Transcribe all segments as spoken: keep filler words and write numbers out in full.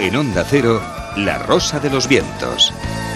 En Onda Cero, La Rosa de los Vientos.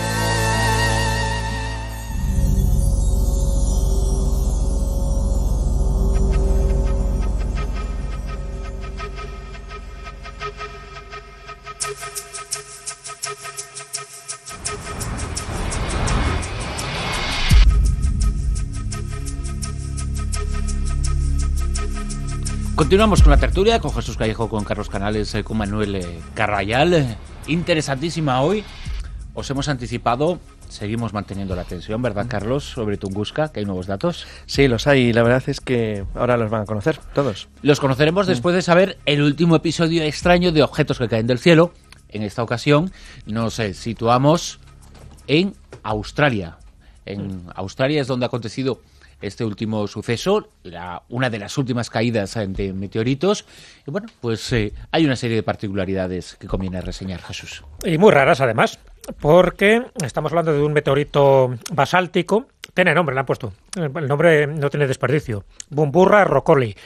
Continuamos con la tertulia, con Jesús Callejo, con Carlos Canales, con Manuel Carrayal. Interesantísima hoy. Os hemos anticipado, seguimos manteniendo la tensión, ¿verdad, Carlos? Sobre Tunguska, que hay nuevos datos. Sí, los hay, y la verdad es que ahora los van a conocer todos. Los conoceremos después de saber el último episodio extraño de objetos que caen del cielo. En esta ocasión nos eh, situamos en Australia. En Australia es donde ha acontecido este último suceso, la, una de las últimas caídas de meteoritos. Y bueno, pues eh, hay una serie de particularidades que conviene reseñar, Jesús. Y muy raras, además, porque estamos hablando de un meteorito basáltico. Tiene nombre, le han puesto. El nombre no tiene desperdicio. Bumburra Roccoli.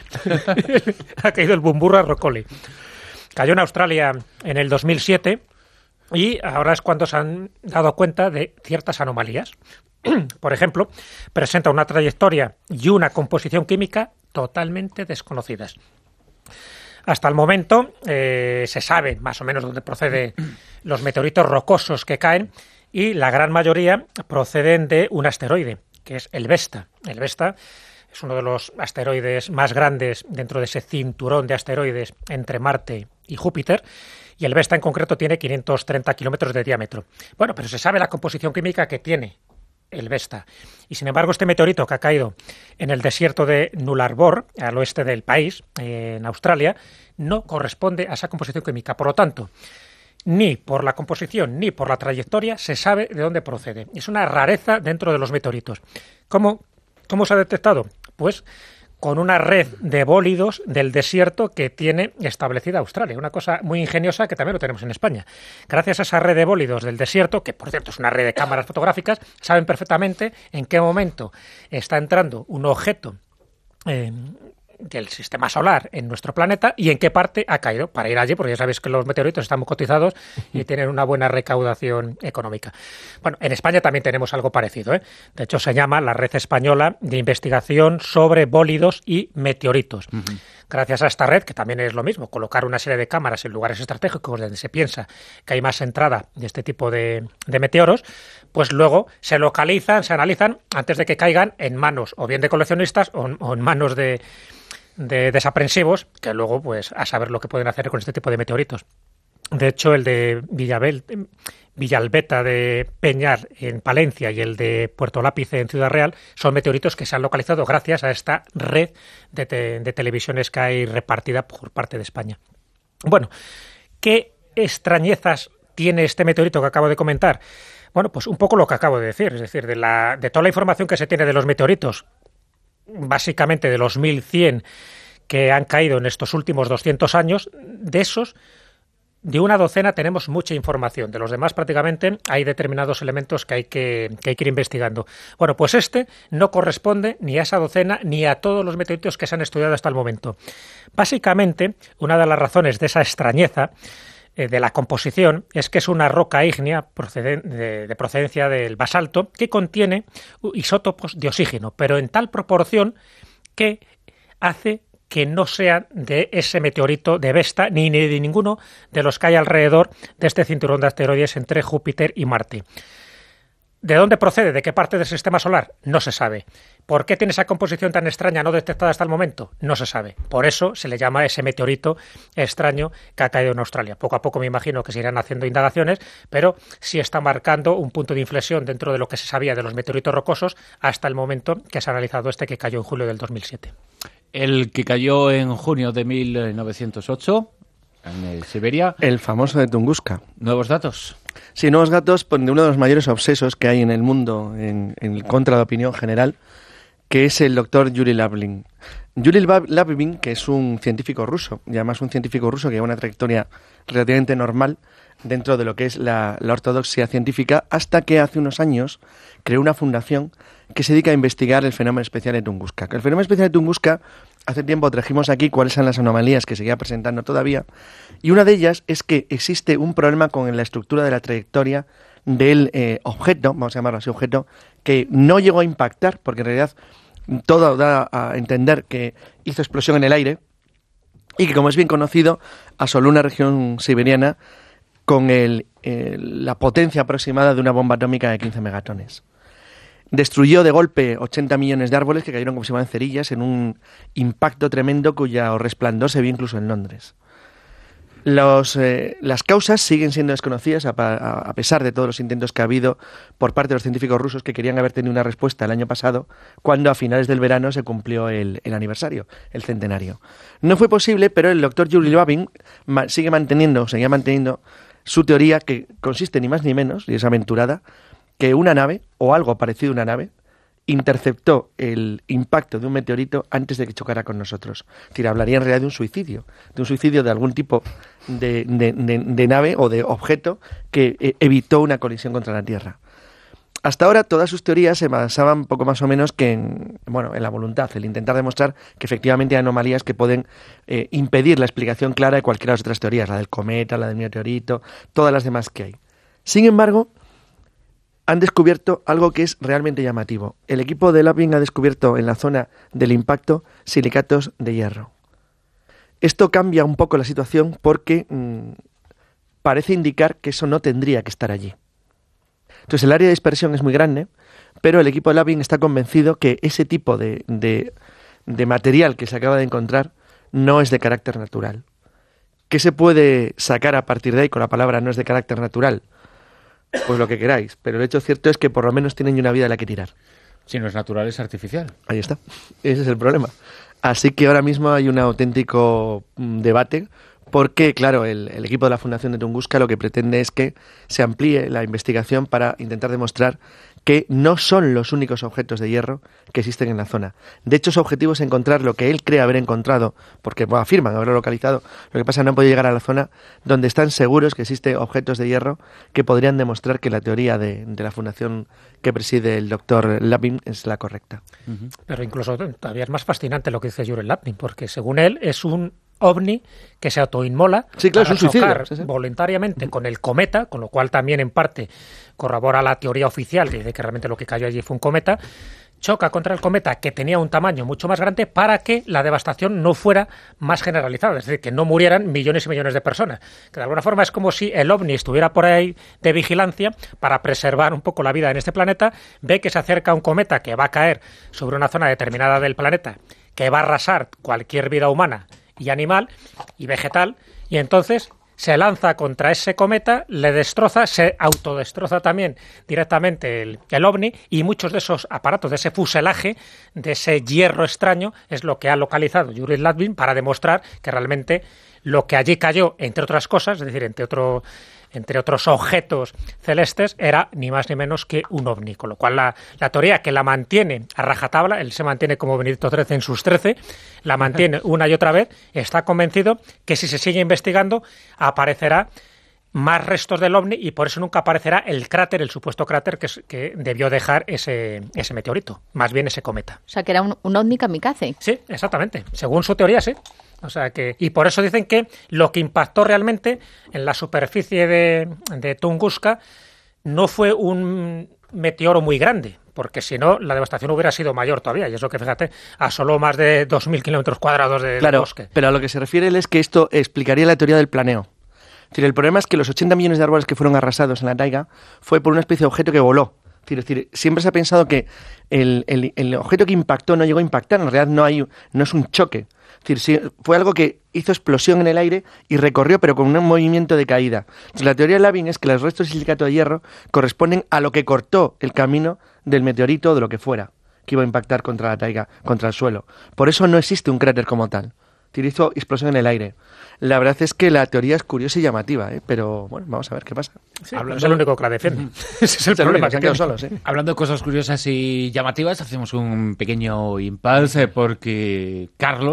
Ha caído el Bumburra Roccoli. Cayó en Australia en el dos mil siete y ahora es cuando se han dado cuenta de ciertas anomalías. Por ejemplo, presenta una trayectoria y una composición química totalmente desconocidas. Hasta el momento eh, se sabe más o menos dónde proceden los meteoritos rocosos que caen y la gran mayoría proceden de un asteroide, que es el Vesta. El Vesta es uno de los asteroides más grandes dentro de ese cinturón de asteroides entre Marte y Júpiter, y el Vesta en concreto tiene quinientos treinta kilómetros de diámetro. Bueno, pero se sabe la composición química que tiene el Vesta. Y sin embargo, este meteorito que ha caído en el desierto de Nullarbor, al oeste del país, eh, en Australia, no corresponde a esa composición química. Por lo tanto, ni por la composición ni por la trayectoria se sabe de dónde procede. Es una rareza dentro de los meteoritos. ¿Cómo, cómo se ha detectado? Pues con una red de bólidos del desierto que tiene establecida Australia. Una cosa muy ingeniosa que también lo tenemos en España. Gracias a esa red de bólidos del desierto, que por cierto es una red de cámaras fotográficas, saben perfectamente en qué momento está entrando un objeto eh, del sistema solar en nuestro planeta y en qué parte ha caído, para ir allí, porque ya sabéis que los meteoritos están muy cotizados y tienen una buena recaudación económica. Bueno, en España también tenemos algo parecido, ¿eh? De hecho, se llama la Red Española de Investigación sobre Bólidos y Meteoritos. Uh-huh. Gracias a esta red, que también es lo mismo, colocar una serie de cámaras en lugares estratégicos donde se piensa que hay más entrada de este tipo de, de meteoros, pues luego se localizan, se analizan antes de que caigan en manos o bien de coleccionistas o, o en manos de de desaprensivos, que luego, pues, a saber lo que pueden hacer con este tipo de meteoritos. De hecho, el de Villabel, Villalbeta de Peñar en Palencia y el de Puerto Lápice en Ciudad Real son meteoritos que se han localizado gracias a esta red de, te, de televisiones que hay repartida por parte de España. Bueno, ¿qué extrañezas tiene este meteorito que acabo de comentar? Bueno, pues un poco lo que acabo de decir, es decir, de, la, de toda la información que se tiene de los meteoritos, básicamente de los mil cien que han caído en estos últimos doscientos años, de esos, de una docena tenemos mucha información. De los demás, prácticamente, hay determinados elementos que hay que, que hay que ir investigando. Bueno, pues este no corresponde ni a esa docena ni a todos los meteoritos que se han estudiado hasta el momento. Básicamente, una de las razones de esa extrañeza de la composición es que es una roca ígnea proceden, de, de procedencia del basalto que contiene isótopos de oxígeno, pero en tal proporción que hace que no sean de ese meteorito de Vesta ni de ninguno de los que hay alrededor de este cinturón de asteroides entre Júpiter y Marte. ¿De dónde procede? ¿De qué parte del sistema solar? No se sabe. ¿Por qué tiene esa composición tan extraña no detectada hasta el momento? No se sabe. Por eso se le llama ese meteorito extraño que ha caído en Australia. Poco a poco me imagino que se irán haciendo indagaciones, pero sí está marcando un punto de inflexión dentro de lo que se sabía de los meteoritos rocosos hasta el momento que se ha analizado este que cayó en julio del dos mil siete. El que cayó en junio de mil novecientos ocho en Siberia. El famoso de Tunguska. ¿Nuevos datos? Sí, nuevos datos de uno de los mayores obsesos que hay en el mundo en, en contra de la opinión general, que es el doctor Yuri Lapin. Yuri Lapin, que es un científico ruso, y además un científico ruso que lleva una trayectoria relativamente normal dentro de lo que es la, la ortodoxia científica, hasta que hace unos años creó una fundación que se dedica a investigar el fenómeno especial de Tunguska. El fenómeno especial de Tunguska hace tiempo trajimos aquí cuáles son las anomalías que seguía presentando todavía, y una de ellas es que existe un problema con la estructura de la trayectoria del eh, objeto, vamos a llamarlo así, objeto, que no llegó a impactar, porque en realidad todo da a entender que hizo explosión en el aire y que, como es bien conocido, asoló una región siberiana con el, el, la potencia aproximada de una bomba atómica de quince megatones. Destruyó de golpe ochenta millones de árboles que cayeron como si fueran cerillas en un impacto tremendo cuyo resplandor se vio incluso en Londres. Los, eh, las causas siguen siendo desconocidas a, a pesar de todos los intentos que ha habido por parte de los científicos rusos que querían haber tenido una respuesta el año pasado, cuando a finales del verano se cumplió el, el aniversario, el centenario. No fue posible, pero el doctor Yuri Babin ma- sigue manteniendo, seguía manteniendo su teoría, que consiste ni más ni menos, y es aventurada, que una nave, o algo parecido a una nave, interceptó el impacto de un meteorito antes de que chocara con nosotros. Es decir, hablaría en realidad de un suicidio, de un suicidio de algún tipo de, de, de, de nave o de objeto que eh, evitó una colisión contra la Tierra. Hasta ahora todas sus teorías se basaban poco más o menos que en, bueno, en la voluntad, el intentar demostrar que efectivamente hay anomalías que pueden eh, impedir la explicación clara de cualquiera de las otras teorías, la del cometa, la del meteorito, todas las demás que hay. Sin embargo, han descubierto algo que es realmente llamativo. El equipo de Lapin ha descubierto en la zona del impacto silicatos de hierro. Esto cambia un poco la situación porque mmm, parece indicar que eso no tendría que estar allí. Entonces el área de dispersión es muy grande, pero el equipo de Lapin está convencido que ese tipo de, de, de material que se acaba de encontrar no es de carácter natural. ¿Qué se puede sacar a partir de ahí con la palabra no es de carácter natural? Pues lo que queráis, pero el hecho cierto es que por lo menos tienen una vida de la que tirar. Si no es natural, es artificial. Ahí está, ese es el problema. Así que ahora mismo hay un auténtico debate porque, claro, el, el equipo de la Fundación de Tunguska lo que pretende es que se amplíe la investigación para intentar demostrar que no son los únicos objetos de hierro que existen en la zona. De hecho, su objetivo es encontrar lo que él cree haber encontrado, porque bueno, afirman haberlo localizado, lo que pasa es que no han podido llegar a la zona donde están seguros que existen objetos de hierro que podrían demostrar que la teoría de, de la fundación que preside el doctor Lapin es la correcta. Uh-huh. Pero incluso todavía es más fascinante lo que dice Yuri Lapin, porque según él es un ovni que se autoinmola sí, claro, para es un chocar suicidio, sí, sí. voluntariamente con el cometa, con lo cual también en parte corrobora la teoría oficial que dice que realmente lo que cayó allí fue un cometa. Choca contra el cometa, que tenía un tamaño mucho más grande, para que la devastación no fuera más generalizada, es decir, que no murieran millones y millones de personas. Que de alguna forma es como si el ovni estuviera por ahí de vigilancia para preservar un poco la vida en este planeta, ve que se acerca un cometa que va a caer sobre una zona determinada del planeta, que va a arrasar cualquier vida humana y animal y vegetal, y entonces se lanza contra ese cometa, le destroza, se autodestroza también directamente el, el ovni, y muchos de esos aparatos, de ese fuselaje, de ese hierro extraño, es lo que ha localizado Yuri Lapin para demostrar que realmente lo que allí cayó, entre otras cosas, es decir, entre otro... entre otros objetos celestes, era ni más ni menos que un ovni. Con lo cual la, la teoría que la mantiene a rajatabla, él se mantiene como Benedicto trece en sus trece, la mantiene una y otra vez, está convencido que si se sigue investigando aparecerá más restos del ovni y por eso nunca aparecerá el cráter, el supuesto cráter que, que debió dejar ese, ese meteorito, más bien ese cometa. O sea, que era un, un ovni kamikaze. Sí, exactamente. Según su teoría, sí. O sea que, y por eso dicen que lo que impactó realmente en la superficie de, de Tunguska no fue un meteoro muy grande, porque si no, la devastación hubiera sido mayor todavía. Y eso que, fíjate, asoló más de dos mil kilómetros cuadrados de, claro, de bosque. Pero a lo que se refiere él es que esto explicaría la teoría del planeo. Es decir, el problema es que los ochenta millones de árboles que fueron arrasados en la taiga fue por una especie de objeto que voló. Es decir, siempre se ha pensado que el, el, el objeto que impactó no llegó a impactar, en realidad no, hay, no es un choque. Es decir, sí, fue algo que hizo explosión en el aire y recorrió, pero con un movimiento de caída. Entonces, la teoría de Lapin es que los restos de silicato de hierro corresponden a lo que cortó el camino del meteorito o de lo que fuera, que iba a impactar contra la taiga, contra el suelo. Por eso no existe un cráter como tal. Hizo explosión en el aire. La verdad es que la teoría es curiosa y llamativa, ¿eh? Pero bueno, vamos a ver qué pasa. Sí, hablando... Es el único que la defiende. Ese es el es problema. Que se han quedado solos, ¿eh? Hablando de cosas curiosas y llamativas, hacemos un pequeño impasse porque Carlos,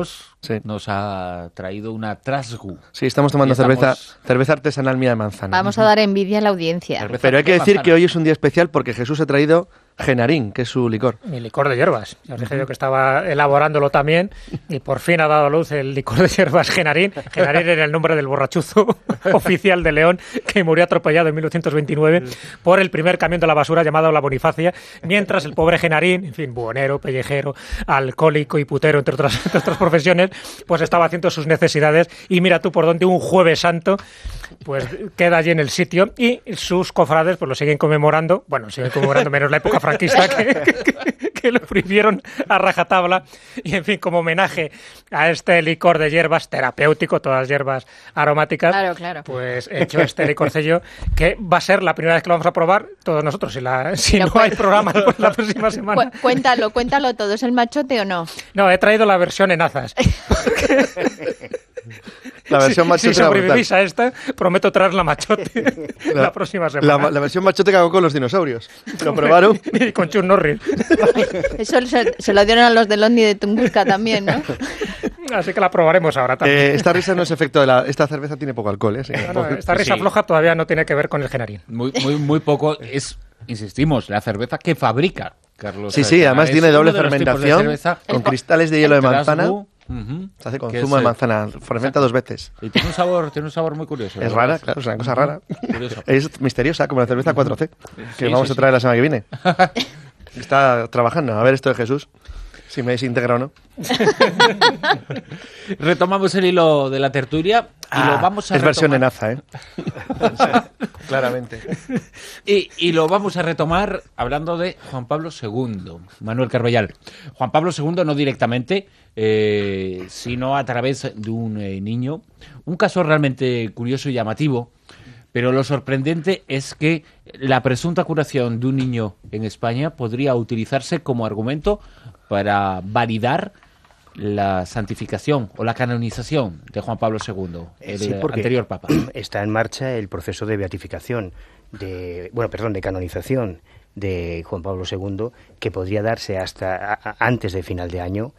Sí. nos ha traído una Trasgu. Sí, estamos tomando Y estamos- cerveza cerveza artesanal mía de manzana. Vamos a dar envidia a la audiencia. Cerveza Pero hay que de decir manzana. que hoy es un día especial porque Jesús ha traído Genarín, que es su licor. Mi licor de hierbas. Ya os dije yo que estaba elaborándolo también y por fin ha dado a luz el licor de hierbas Genarín. Genarín era el nombre del borrachuzo oficial de León que murió atropellado en mil novecientos veintinueve por el primer camión de la basura llamado La Bonifacia, mientras el pobre Genarín, en fin, buhonero, pellejero, alcohólico y putero, entre otras, entre otras profesiones, pues estaba haciendo sus necesidades y mira tú por dónde un Jueves Santo pues queda allí en el sitio y sus cofrades pues lo siguen conmemorando, bueno, siguen conmemorando menos la época franquista que, que, que lo prohibieron a rajatabla y en fin, como homenaje a este licor de hierbas terapéutico, todas hierbas aromáticas, Claro, claro. pues he hecho este licorcillo que va a ser la primera vez que lo vamos a probar todos nosotros, si, la, si Lo no cu- hay programa pues, la próxima semana. Cu- cuéntalo, cuéntalo todo. ¿Es el machote o no? No, he traído la versión en azas. La versión si, machote si era brutal. sobrevivís a esta, prometo traer la machote la, próxima semana. La, la versión machote que hago con los dinosaurios. Lo probaron. Y con Chuck Norris. Eso se, se lo dieron a los del Omni de Tunguska también, ¿no? Así que la probaremos ahora también. Eh, esta risa no es efecto de la... Esta cerveza tiene poco alcohol, ¿eh? Sí, No, no, poco- esta risa Sí. floja todavía no tiene que ver con el Genarín. Muy, muy, muy poco. Es, insistimos, la cerveza que fabrica Carlos. Sí, sí, Alcalá. además Es tiene doble uno de los tipos de fermentación cerveza con El- cristales de hielo de Trasgu, manzana. ujú, Se hace con que zumo es, de eh, manzana. Fermenta dos veces. Y tiene un sabor, tiene un sabor muy curioso. Es la rara, verdad. claro, es una cosa rara. Curioso. Es misteriosa, como la cerveza cuatro C, que Sí, vamos sí, a traer la semana que viene. Está trabajando, a ver esto de Jesús, si me desintegra o no. Retomamos el hilo de la tertulia y lo vamos a es versión retomar. enaza, ¿eh? Claramente. Y, y lo vamos a retomar hablando de Juan Pablo segundo, Manuel Carballal. Juan Pablo segundo no directamente, eh, sino a través de un eh, niño. Un caso realmente curioso y llamativo, pero lo sorprendente es que la presunta curación de un niño en España podría utilizarse como argumento para validar la santificación o la canonización de Juan Pablo segundo, el Sí, porque anterior papa. Está en marcha el proceso de beatificación, de, bueno, perdón, de canonización de Juan Pablo segundo, que podría darse hasta a- a- antes de final de año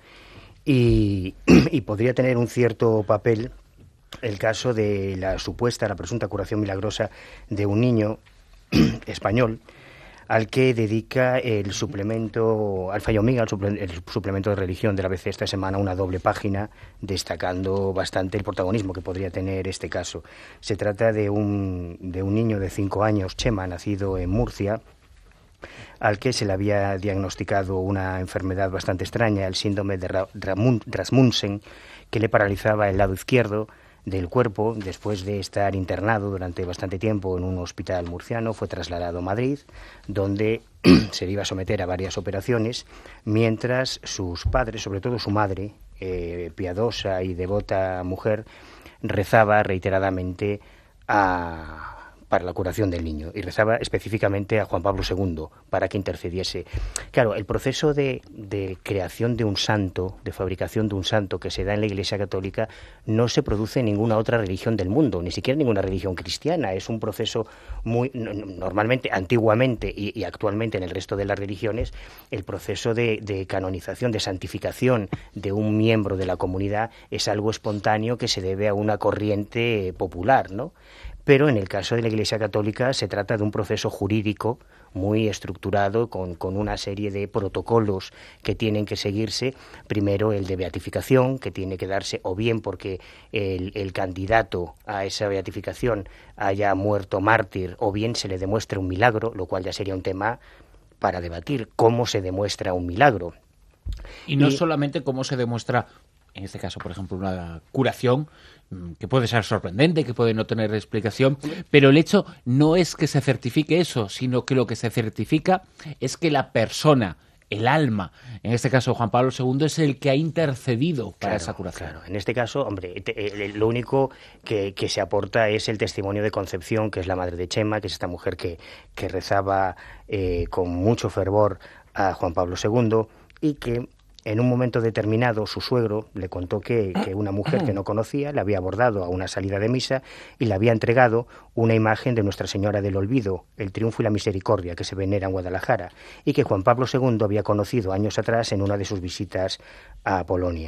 y, y podría tener un cierto papel el caso de la supuesta, la presunta curación milagrosa de un niño español al que dedica el suplemento Alfa y Omega, el, suple- el suplemento de religión de la A B C esta semana, una doble página destacando bastante el protagonismo que podría tener este caso. Se trata de un, de un niño de cinco años, Chema, nacido en Murcia, al que se le había diagnosticado una enfermedad bastante extraña, el síndrome de Ra- Ramun- Rasmussen, que le paralizaba el lado izquierdo del cuerpo. Después de estar internado durante bastante tiempo en un hospital murciano, fue trasladado a Madrid, donde se le iba a someter a varias operaciones, mientras sus padres, sobre todo su madre, eh, piadosa y devota mujer, rezaba reiteradamente a para la curación del niño, y rezaba específicamente a Juan Pablo segundo para que intercediese. Claro, el proceso de, de creación de un santo, de fabricación de un santo que se da en la Iglesia Católica, no se produce en ninguna otra religión del mundo, ni siquiera en ninguna religión cristiana. Es un proceso muy, no- no- normalmente, antiguamente y, y actualmente en el resto de las religiones, el proceso de, de canonización, de santificación de un miembro de la comunidad es algo espontáneo que se debe a una corriente popular, ¿no? Pero en el caso de la Iglesia Católica se trata de un proceso jurídico muy estructurado, con, con una serie de protocolos que tienen que seguirse. Primero el de beatificación, que tiene que darse o bien porque el, el candidato a esa beatificación haya muerto mártir, o bien se le demuestre un milagro, lo cual ya sería un tema para debatir, cómo se demuestra un milagro. Y no Y- solamente cómo se demuestra, en este caso, por ejemplo, una curación, mm, que puede ser sorprendente, que puede no tener explicación, pero el hecho no es que se certifique eso, sino que lo que se certifica es que la persona, el alma, en este caso Juan Pablo segundo, es el que ha intercedido para Claro, esa curación. claro. En este caso, hombre, te- eh, lo único que, que se aporta es el testimonio de Concepción, que es la madre de Chema, que es esta mujer que, que rezaba eh, con mucho fervor a Juan Pablo segundo, y que en un momento determinado su suegro le contó que, que una mujer que no conocía le había abordado a una salida de misa y le había entregado una imagen de Nuestra Señora del Olvido, el Triunfo y la Misericordia, que se venera en Guadalajara, y que Juan Pablo segundo había conocido años atrás en una de sus visitas a Polonia.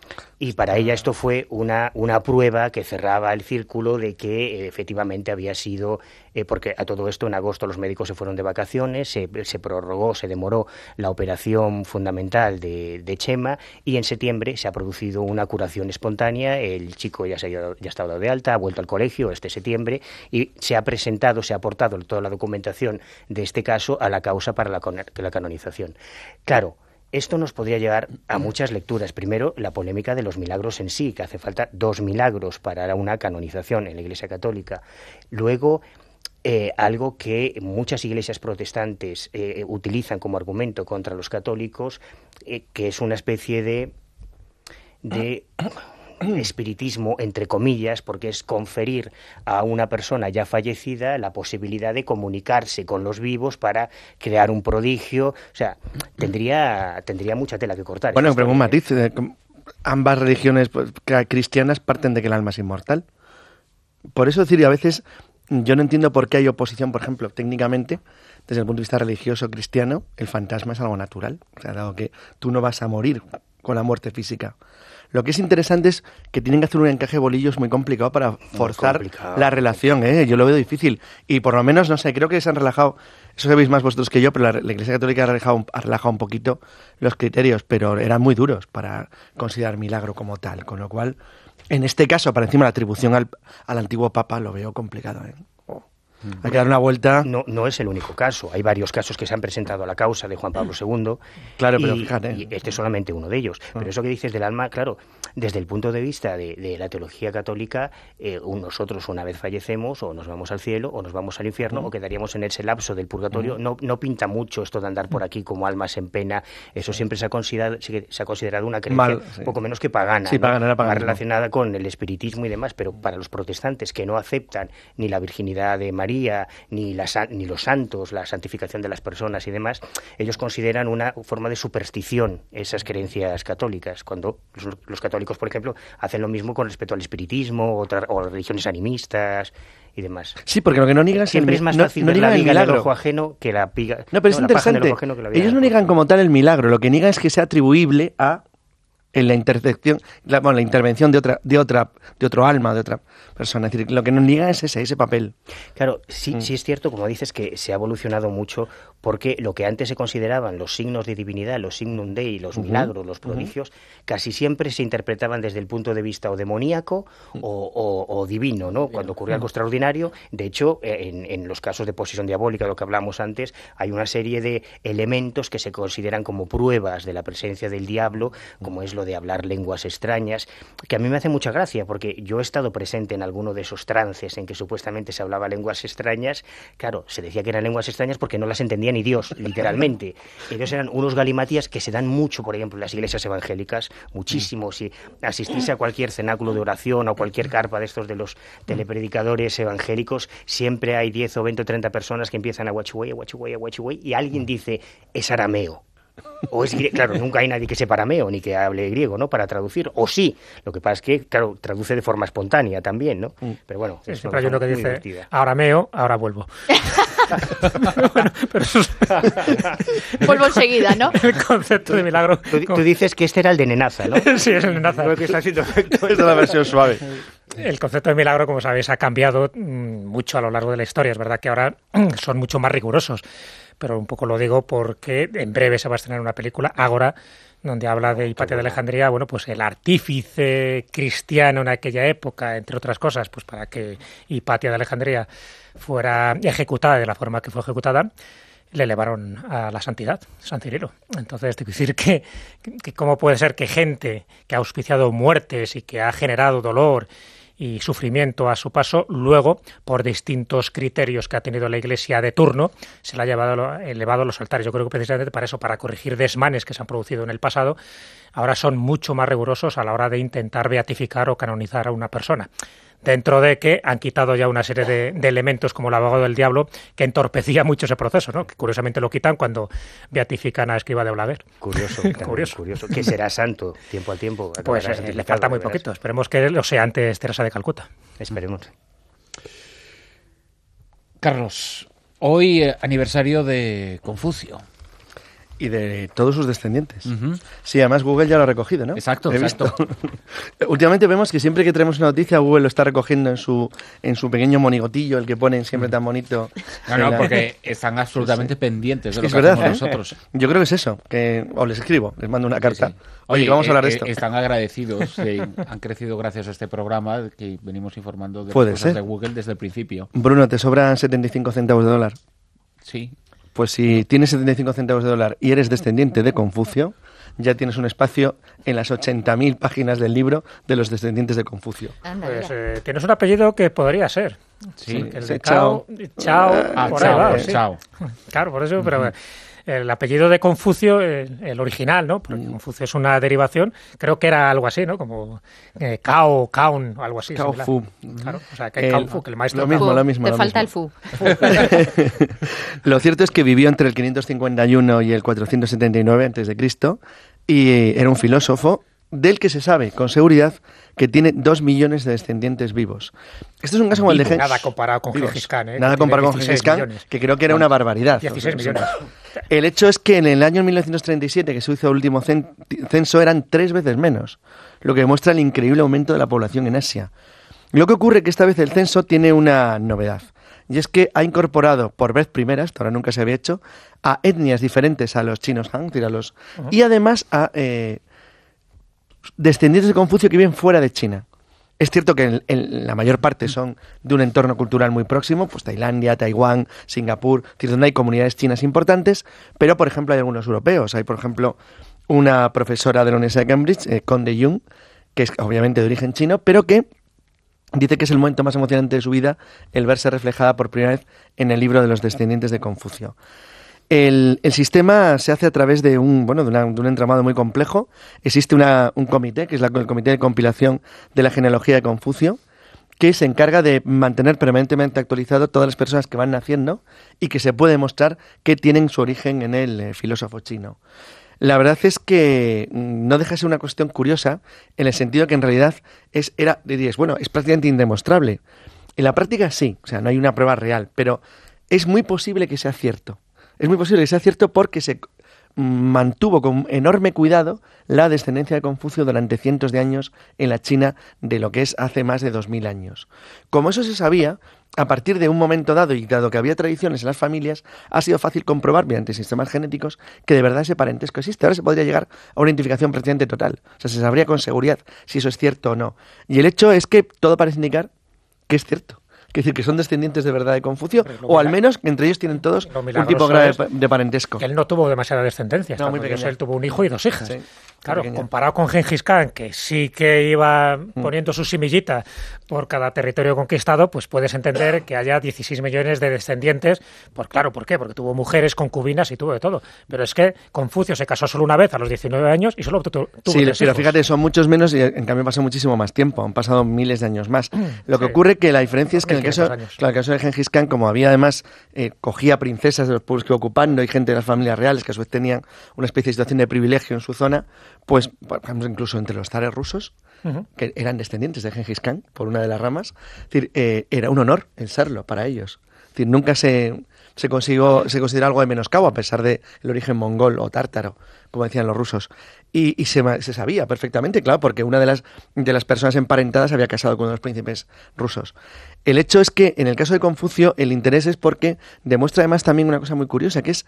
Y para ella esto fue una, una prueba que cerraba el círculo de que eh, efectivamente había sido, eh, porque a todo esto en agosto los médicos se fueron de vacaciones, se, se prorrogó, se demoró la operación fundamental de, de Chema, y en septiembre se ha producido una curación espontánea, el chico ya, se ha, ya está dado de alta, ha vuelto al colegio este septiembre, y se ha presentado, se ha aportado toda la documentación de este caso a la causa para la, la canonización. Claro, esto nos podría llevar a muchas lecturas. Primero, la polémica de los milagros en sí, que hace falta dos milagros para una canonización en la Iglesia Católica. Luego, eh, algo que muchas iglesias protestantes eh, utilizan como argumento contra los católicos, eh, que es una especie de... de espiritismo, entre comillas, porque es conferir a una persona ya fallecida la posibilidad de comunicarse con los vivos para crear un prodigio. O sea, tendría tendría mucha tela que cortar. Bueno, pero un matiz, eh, ambas religiones pues, cristianas parten de que el alma es inmortal. Por eso decir, a veces yo no entiendo por qué hay oposición, por ejemplo, técnicamente, desde el punto de vista religioso cristiano, el fantasma es algo natural. O sea, dado que tú no vas a morir con la muerte física. Lo que es interesante es que tienen que hacer un encaje de bolillos muy complicado para forzar la relación, ¿eh? Yo lo veo difícil. Y por lo menos, no sé, creo que se han relajado, eso sabéis más vosotros que yo, pero la, la Iglesia Católica ha relajado, ha relajado un poquito los criterios, pero eran muy duros para considerar milagro como tal. Con lo cual, en este caso, para encima la atribución al, al antiguo Papa, lo veo complicado, ¿eh? Hay que dar una vuelta. No, no es el único caso. Hay varios casos que se han presentado a la causa de Juan Pablo segundo. Claro, y, pero fíjate. Y este es solamente uno de ellos. Pero eso que dices del alma, claro, desde el punto de vista de, de la teología católica, eh, nosotros una vez fallecemos, o nos vamos al cielo, o nos vamos al infierno, uh-huh. o quedaríamos en ese lapso del purgatorio. Uh-huh. No, no pinta mucho esto de andar por aquí como almas en pena. Eso siempre se ha considerado, se ha considerado una creencia Mal, sí. poco menos que pagana, sí, ¿no? pagana, era pagana, más relacionada no. con el espiritismo y demás. Pero para los protestantes que no aceptan ni la virginidad de María, ni Ni, la, ni los santos, la santificación de las personas y demás, ellos consideran una forma de superstición esas creencias católicas, cuando los, los católicos, por ejemplo, hacen lo mismo con respecto al espiritismo o, otra, o religiones animistas y demás. Sí, porque lo que no niegan siempre es más no, fácil no ver la viga el en el ojo ajeno que la piga. No, pero no, es interesante. Ellos no niegan como tal el milagro, lo que niegan es que sea atribuible a en la intersección, la, bueno, la intervención de otra, de otra, de otro alma, de otra persona. Es decir, lo que nos niega es ese, ese papel. Claro, sí, mm. sí es cierto, como dices, que se ha evolucionado mucho, porque lo que antes se consideraban los signos de divinidad, los signum dei, los uh-huh. milagros, los prodigios, uh-huh. casi siempre se interpretaban desde el punto de vista o demoníaco uh-huh. o, o, o divino, ¿no? Cuando ocurría algo uh-huh. extraordinario. De hecho, en, en los casos de posesión diabólica, lo que hablamos antes, hay una serie de elementos que se consideran como pruebas de la presencia del diablo, como es lo de hablar lenguas extrañas, que a mí me hace mucha gracia, porque yo he estado presente en alguno de esos trances en que supuestamente se hablaba lenguas extrañas. Claro, se decía que eran lenguas extrañas porque no las entendía ni Dios, literalmente. Ellos eran unos galimatías que se dan mucho, por ejemplo, en las iglesias evangélicas, muchísimo. Si asistís a cualquier cenáculo de oración o cualquier carpa de estos de los telepredicadores evangélicos, siempre hay diez o veinte o treinta personas que empiezan a guachihuey, a guachihuey, a guachihuey, y alguien dice, es arameo. O es griego. Claro, nunca hay nadie que sepa arameo ni que hable griego, ¿no? Para traducir. O sí, lo que pasa es que, claro, traduce de forma espontánea también, ¿no? Pero bueno, sí, siempre hay uno que dice, divertida. Arameo, ahora vuelvo. bueno, pero eso es... Vuelvo enseguida, ¿no? El concepto de milagro. Tú, tú dices que este era el de Nenaza, ¿no? Sí, es el Nenaza. Creo que está haciendo efecto. Es la versión suave. El concepto de milagro, como sabéis, ha cambiado mucho a lo largo de la historia. Es verdad que ahora son mucho más rigurosos, pero un poco lo digo porque en breve se va a estrenar una película, Ágora, donde habla de Hipatia de Alejandría, bueno, pues el artífice cristiano en aquella época, entre otras cosas, pues para que Hipatia de Alejandría fuera ejecutada de la forma que fue ejecutada, le elevaron a la santidad, San Cirilo. Entonces, te quiero decir que, que cómo puede ser que gente que ha auspiciado muertes y que ha generado dolor y sufrimiento a su paso, luego, por distintos criterios que ha tenido la Iglesia de turno, se le ha llevado, elevado a los altares. Yo creo que precisamente para eso, para corregir desmanes que se han producido en el pasado, ahora son mucho más rigurosos a la hora de intentar beatificar o canonizar a una persona. Dentro de que han quitado ya una serie de, de elementos como el abogado del diablo que entorpecía mucho ese proceso, ¿no? Que curiosamente lo quitan cuando beatifican a Escrivá de Olaguer. Curioso, curioso. curioso. Que será santo tiempo al tiempo. Pues eh, le falta muy poquito. Esperemos que lo sea antes Teresa de Calcuta. Esperemos. Carlos, hoy eh, aniversario de Confucio. y de todos sus descendientes. Ujú. Sí, además Google ya lo ha recogido, ¿no? Exacto, He exacto. visto. Últimamente vemos que siempre que traemos una noticia, Google lo está recogiendo en su en su pequeño monigotillo, el que ponen siempre tan bonito. No, no, en la- porque están absolutamente Sí. pendientes de lo Es que verdad, hacemos ¿eh? nosotros. Yo creo que es eso, que o les escribo, les mando una carta. Sí, sí. Oye, que vamos a hablar de eh, esto. eh, Están agradecidos, eh, han crecido gracias a este programa que venimos informando de Puede las cosas ser. de Google desde el principio. Bruno, ¿te sobran setenta y cinco centavos de dólar? Sí. Pues si tienes setenta y cinco centavos de dólar y eres descendiente de Confucio, ya tienes un espacio en las ochenta mil páginas del libro de los descendientes de Confucio. Anda, Pues mira. eh, tienes un apellido que podría ser. Sí. El Sí, de Cao, Chao, Ah, por ahí chao, va, pues sí. chao. Claro, por eso, pero eh, el apellido de Confucio, el, el original, ¿no? Porque Confucio es una derivación, creo que era algo así, ¿no? Como eh, Cao, Kaun, o algo así. Cao similar. Fu. Claro, o sea, que El- Cao Fu, que el maestro lo mismo, Fu, lo mismo, Te lo falta mismo. el fu. Lo cierto es que vivió entre el quinientos cincuenta y uno y el cuatrocientos setenta y nueve antes de Cristo y era un filósofo del que se sabe con seguridad que tiene dos millones de descendientes vivos. Esto es un caso como el de Vivo, Gen- nada comparado con vivos. Gengis Khan, ¿eh? Nada que comparado tiene con dieciséis Gengis Khan, millones. que creo que era una barbaridad. dieciséis O sea, millones. El hecho es que en el año mil novecientos treinta y siete, que se hizo el último cen- censo, eran tres veces menos, lo que demuestra el increíble aumento de la población en Asia. Lo que ocurre es que esta vez el censo tiene una novedad, y es que ha incorporado por vez primera, hasta ahora nunca se había hecho, a etnias diferentes a los chinos Han, es decir, a los, y además a eh, descendientes de Confucio que viven fuera de China. Es cierto que en, en la mayor parte son de un entorno cultural muy próximo, pues Tailandia, Taiwán, Singapur, es decir, donde hay comunidades chinas importantes, pero por ejemplo hay algunos europeos. Hay por ejemplo una profesora de la Universidad de Cambridge, eh, Conde Jung, que es obviamente de origen chino, pero que dice que es el momento más emocionante de su vida el verse reflejada por primera vez en el libro de los descendientes de Confucio. El, el sistema se hace a través de un, bueno, de, una- de un entramado muy complejo. Existe una- un comité, que es la- el Comité de Compilación de la Genealogía de Confucio, que se encarga de mantener permanentemente actualizado todas las personas que van naciendo y que se puede demostrar que tienen su origen en el eh, filósofo chino. La verdad es que mm, no deja de ser una cuestión curiosa en el sentido que en realidad es, era, dirías, bueno, es prácticamente indemostrable. En la práctica sí, o sea, no hay una prueba real, pero es muy posible que sea cierto. Es muy posible que sea cierto porque se mantuvo con enorme cuidado la descendencia de Confucio durante cientos de años en la China de lo que es hace más de dos mil años. Como eso se sabía, a partir de un momento dado y dado que había tradiciones en las familias, ha sido fácil comprobar mediante sistemas genéticos que de verdad ese parentesco existe. Ahora se podría llegar a una identificación prácticamente total. O sea, se sabría con seguridad si eso es cierto o no. Y el hecho es que todo parece indicar que es cierto. Es decir, que son descendientes de verdad de Confucio, Hombre, lo o al mila- menos que entre ellos tienen todos lo un milagroso tipo grave es de, de parentesco. Que él no tuvo demasiada descendencia. No, está muy curioso, pequeña. él tuvo un hijo y dos hijas. Sí, Claro, pequeña. comparado con Gengis Khan, que sí que iba poniendo su semillita por cada territorio conquistado, pues puedes entender que haya dieciséis millones de descendientes. Pues claro, ¿por qué? Porque tuvo mujeres, concubinas y tuvo de todo. Pero es que Confucio se casó solo una vez a los diecinueve años y solo tu- tuvo Sí, tres pero hijos. fíjate, son muchos menos y en cambio pasó muchísimo más tiempo, han pasado miles de años más. Lo que sí. ocurre que la diferencia es que en el caso, mil quinientos años. claro, en el caso de Gengis Khan, como había además, eh, cogía princesas de los pueblos que iba ocupando y gente de las familias reales que a su vez tenían una especie de situación de privilegio en su zona, pues por ejemplo, incluso entre los zares rusos, Ujú. que eran descendientes de Gengis Khan, por una de las ramas, es decir, eh, era un honor el serlo para ellos. Es decir, nunca se, se consiguió, se considera algo de menoscabo a pesar del origen mongol o tártaro, como decían los rusos. Y, y se, ma- se sabía perfectamente, claro, porque una de las, de las personas emparentadas había casado con uno de los príncipes rusos. El hecho es que, en el caso de Confucio, el interés es porque demuestra además también una cosa muy curiosa, que es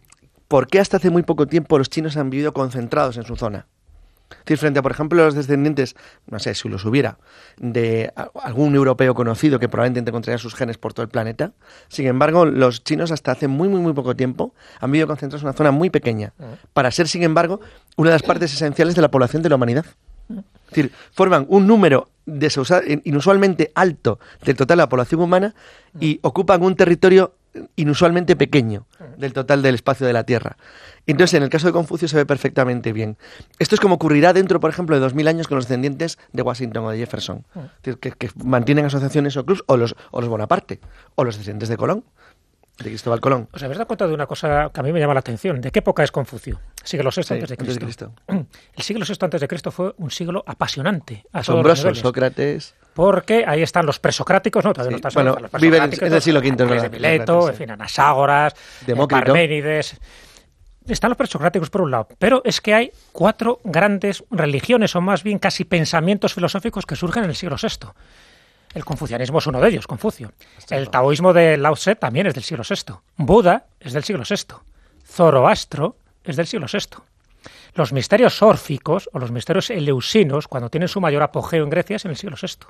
por qué hasta hace muy poco tiempo los chinos han vivido concentrados en su zona. Es decir, frente a, por ejemplo, los descendientes, no sé, si los hubiera, de a- algún europeo conocido que probablemente encontraría sus genes por todo el planeta, sin embargo, los chinos hasta hace muy, muy, muy poco tiempo han vivido concentrados en una zona muy pequeña, para ser, sin embargo, una de las partes esenciales de la población de la humanidad. Es decir, forman un número desausa- inusualmente alto del total de la población humana y ocupan un territorio inusualmente pequeño del total del espacio de la Tierra. Entonces, en el caso de Confucio se ve perfectamente bien. Esto es como ocurrirá dentro, por ejemplo, de dos mil años con los descendientes de Washington o de Jefferson. Es decir, que, que mantienen asociaciones o clubs, o los, o los Bonaparte, o los descendientes de Colón, de Cristóbal Colón. ¿Os habéis dado cuenta de una cosa que a mí me llama la atención? ¿De qué época es Confucio? Siglo sexto Sí, antes de antes de Cristo. Cristo. El siglo sexto antes de Cristo fue un siglo apasionante. A todos los Asombroso, niveles. Sócrates. Porque ahí están los presocráticos, ¿no? Todavía Sí, no están bueno, los viven- presocráticos, es del siglo quinto, es Aquiles verdad, de Mileto, Sócrates, en sí. fin, Anaxágoras, Demócrito. Parménides. están los presocráticos por un lado, pero es que hay cuatro grandes religiones, o más bien casi pensamientos filosóficos que surgen en el siglo sexto. El confucianismo es uno de ellos, Confucio. El taoísmo de Lao Tse también es del siglo sexto. Buda es del siglo sexto. Zoroastro es del siglo sexto. Los misterios órficos o los misterios eleusinos, cuando tienen su mayor apogeo en Grecia, es en el siglo sexto.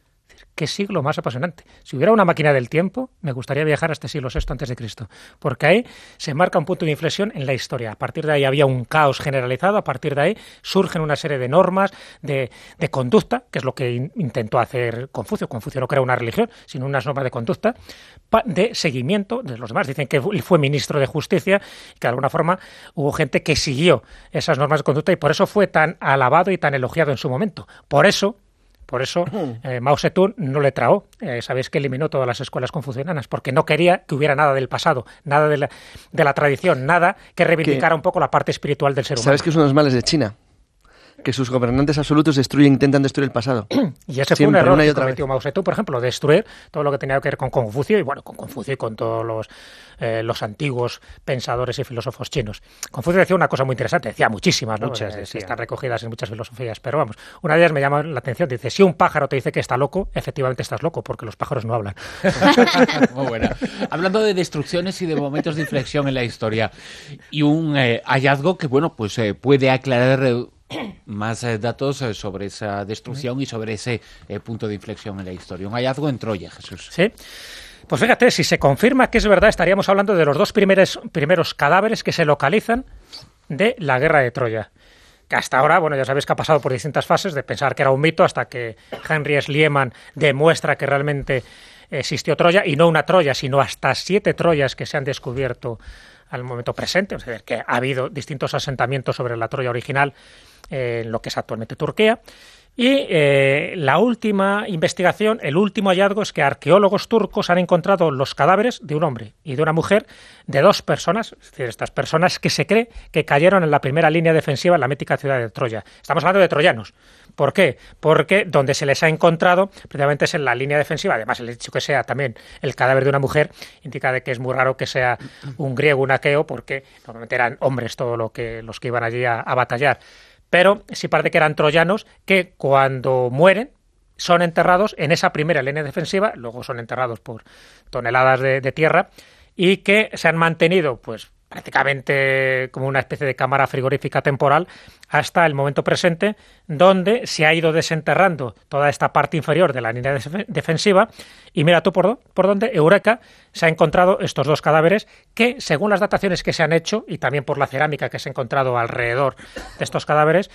Qué siglo más apasionante. Si hubiera una máquina del tiempo, me gustaría viajar a este siglo sexto antes de Cristo, porque ahí se marca un punto de inflexión en la historia. A partir de ahí había un caos generalizado, a partir de ahí surgen una serie de normas de, de conducta, que es lo que in, intentó hacer Confucio. Confucio no crea una religión, sino unas normas de conducta, pa, de seguimiento de los demás. Dicen que fue ministro de Justicia y que de alguna forma hubo gente que siguió esas normas de conducta y por eso fue tan alabado y tan elogiado en su momento. Por eso... Por eso eh, Mao Zedong no le traó. Eh, Sabéis que eliminó todas las escuelas confucianas porque no quería que hubiera nada del pasado, nada de la, de la tradición, nada que reivindicara un poco la parte espiritual del ser humano. ¿Sabes que es uno de los males de China? Que sus gobernantes absolutos destruyen, intentan destruir el pasado. Y ese Siempre, fue un error una y que otra cometió vez. Mao Zedong, por ejemplo, destruir todo lo que tenía que ver con Confucio y bueno, con Confucio y con todos los, eh, los antiguos pensadores y filósofos chinos. Confucio decía una cosa muy interesante, decía muchísimas, ¿no? Muchas Eh, decía. están recogidas en muchas filosofías, pero vamos, una de ellas me llama la atención, dice, si un pájaro te dice que está loco, efectivamente estás loco, porque los pájaros no hablan. Muy buena. Hablando de destrucciones y de momentos de inflexión en la historia, y un eh, hallazgo que, bueno, pues eh, puede aclarar eh, más eh, datos eh, sobre esa destrucción y sobre ese eh, punto de inflexión en la historia. Un hallazgo en Troya, Jesús. Sí. Pues fíjate, si se confirma que es verdad, estaríamos hablando de los dos primeros, primeros cadáveres que se localizan de la guerra de Troya. Que hasta ahora, bueno, ya sabéis que ha pasado por distintas fases de pensar que era un mito hasta que Henry Schliemann demuestra que realmente existió Troya, y no una Troya, sino hasta siete Troyas que se han descubierto al momento presente. O sea, que ha habido distintos asentamientos sobre la Troya original eh, en lo que es actualmente Turquía. Y eh, la última investigación, el último hallazgo es que arqueólogos turcos han encontrado los cadáveres de un hombre y de una mujer, de dos personas, es decir, estas personas que se cree que cayeron en la primera línea defensiva en la mítica ciudad de Troya. Estamos hablando de troyanos. ¿Por qué? Porque donde se les ha encontrado precisamente es en la línea defensiva. Además, el hecho que sea también el cadáver de una mujer indica de que es muy raro que sea un griego, un aqueo, porque normalmente eran hombres todos lo que, los que iban allí a, a batallar. Pero sí parece que eran troyanos que cuando mueren son enterrados en esa primera línea defensiva, luego son enterrados por toneladas de, de tierra y que se han mantenido pues prácticamente como una especie de cámara frigorífica temporal hasta el momento presente, donde se ha ido desenterrando toda esta parte inferior de la línea de defensiva y mira tú por, do, por dónde, Eureka, se ha encontrado estos dos cadáveres que, según las dataciones que se han hecho y también por la cerámica que se ha encontrado alrededor de estos cadáveres,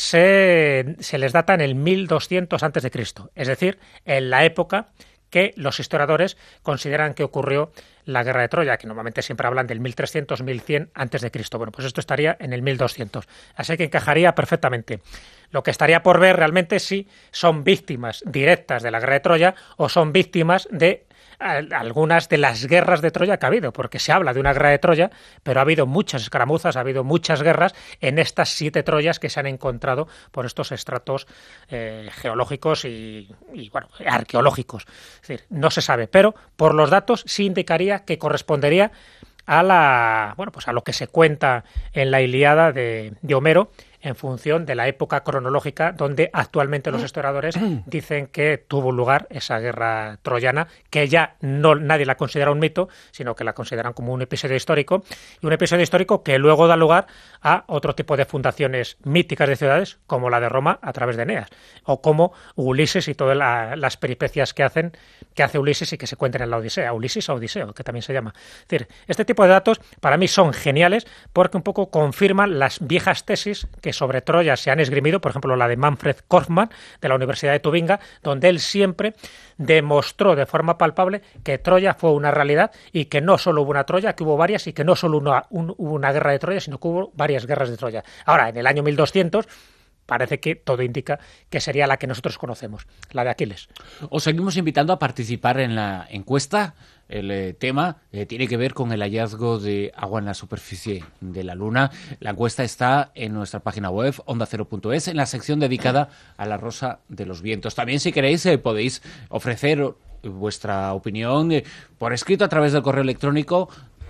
se, se les data en el mil doscientos antes de Cristo, es decir, en la época que los historiadores consideran que ocurrió la guerra de Troya, que normalmente siempre hablan del mil trescientos, mil cien antes de Cristo. Bueno, pues esto estaría en el mil doscientos. Así que encajaría perfectamente. Lo que estaría por ver realmente es si son víctimas directas de la guerra de Troya o son víctimas de algunas de las guerras de Troya que ha habido, porque se habla de una guerra de Troya, pero ha habido muchas escaramuzas, ha habido muchas guerras en estas siete Troyas que se han encontrado por estos estratos eh, geológicos y, y bueno, arqueológicos. Es decir, no se sabe, pero por los datos sí indicaría que correspondería a la bueno pues a lo que se cuenta en la Ilíada de, de Homero, en función de la época cronológica donde actualmente los historiadores dicen que tuvo lugar esa guerra troyana, que ya no nadie la considera un mito, sino que la consideran como un episodio histórico, y un episodio histórico que luego da lugar a otro tipo de fundaciones míticas de ciudades, como la de Roma a través de Eneas, o como Ulises y todas la, las peripecias que hacen que hace Ulises y que se cuentan en la Odisea, Ulises o Odiseo, que también se llama. Es decir, este tipo de datos para mí son geniales porque un poco confirman las viejas tesis que sobre Troya se han esgrimido, por ejemplo la de Manfred Korfmann de la Universidad de Tubinga, donde él siempre demostró de forma palpable que Troya fue una realidad y que no solo hubo una Troya, que hubo varias y que no solo una, un, hubo una guerra de Troya, sino que hubo varias guerras de Troya. Ahora, en el año mil doscientos parece que todo indica que sería la que nosotros conocemos, la de Aquiles. Os seguimos invitando a participar en la encuesta. El eh, tema eh, tiene que ver con el hallazgo de agua en la superficie de la Luna. La encuesta está en nuestra página web, onda cero punto es, en la sección dedicada a la Rosa de los Vientos. También, si queréis, eh, podéis ofrecer vuestra opinión eh, por escrito a través del correo electrónico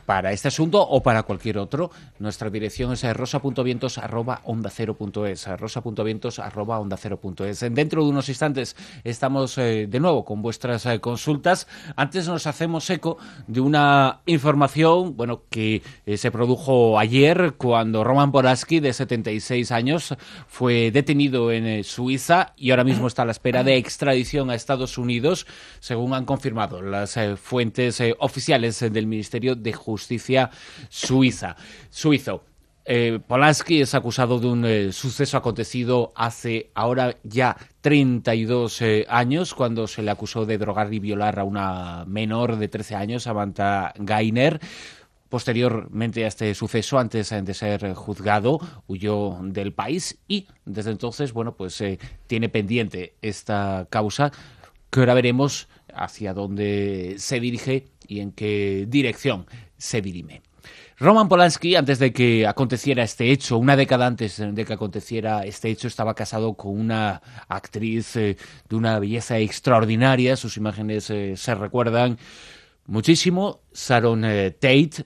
para este asunto o para cualquier otro. Nuestra dirección es rosa punto vientos arroba onda cero punto es, rosa punto vientos arroba onda cero punto es. Dentro de unos instantes estamos eh, de nuevo con vuestras eh, consultas. Antes nos hacemos eco de una información, bueno, que eh, se produjo ayer cuando Roman Polanski, de setenta y seis años, fue detenido en eh, Suiza y ahora mismo está a la espera de extradición a Estados Unidos, según han confirmado las eh, fuentes eh, oficiales eh, del Ministerio de Justicia Suiza. Suizo. Eh, Polanski es acusado de un eh, suceso acontecido hace ahora ya treinta y dos eh, años, cuando se le acusó de drogar y violar a una menor de trece años, Samantha Gainer. Posteriormente a este suceso, antes de ser juzgado, huyó del país y desde entonces, bueno, pues eh, tiene pendiente esta causa, que ahora veremos hacia dónde se dirige y en qué dirección se dirime. Roman Polanski, antes de que aconteciera este hecho, una década antes de que aconteciera este hecho, estaba casado con una actriz eh, de una belleza extraordinaria. Sus imágenes eh, se recuerdan muchísimo. Sharon eh, Tate.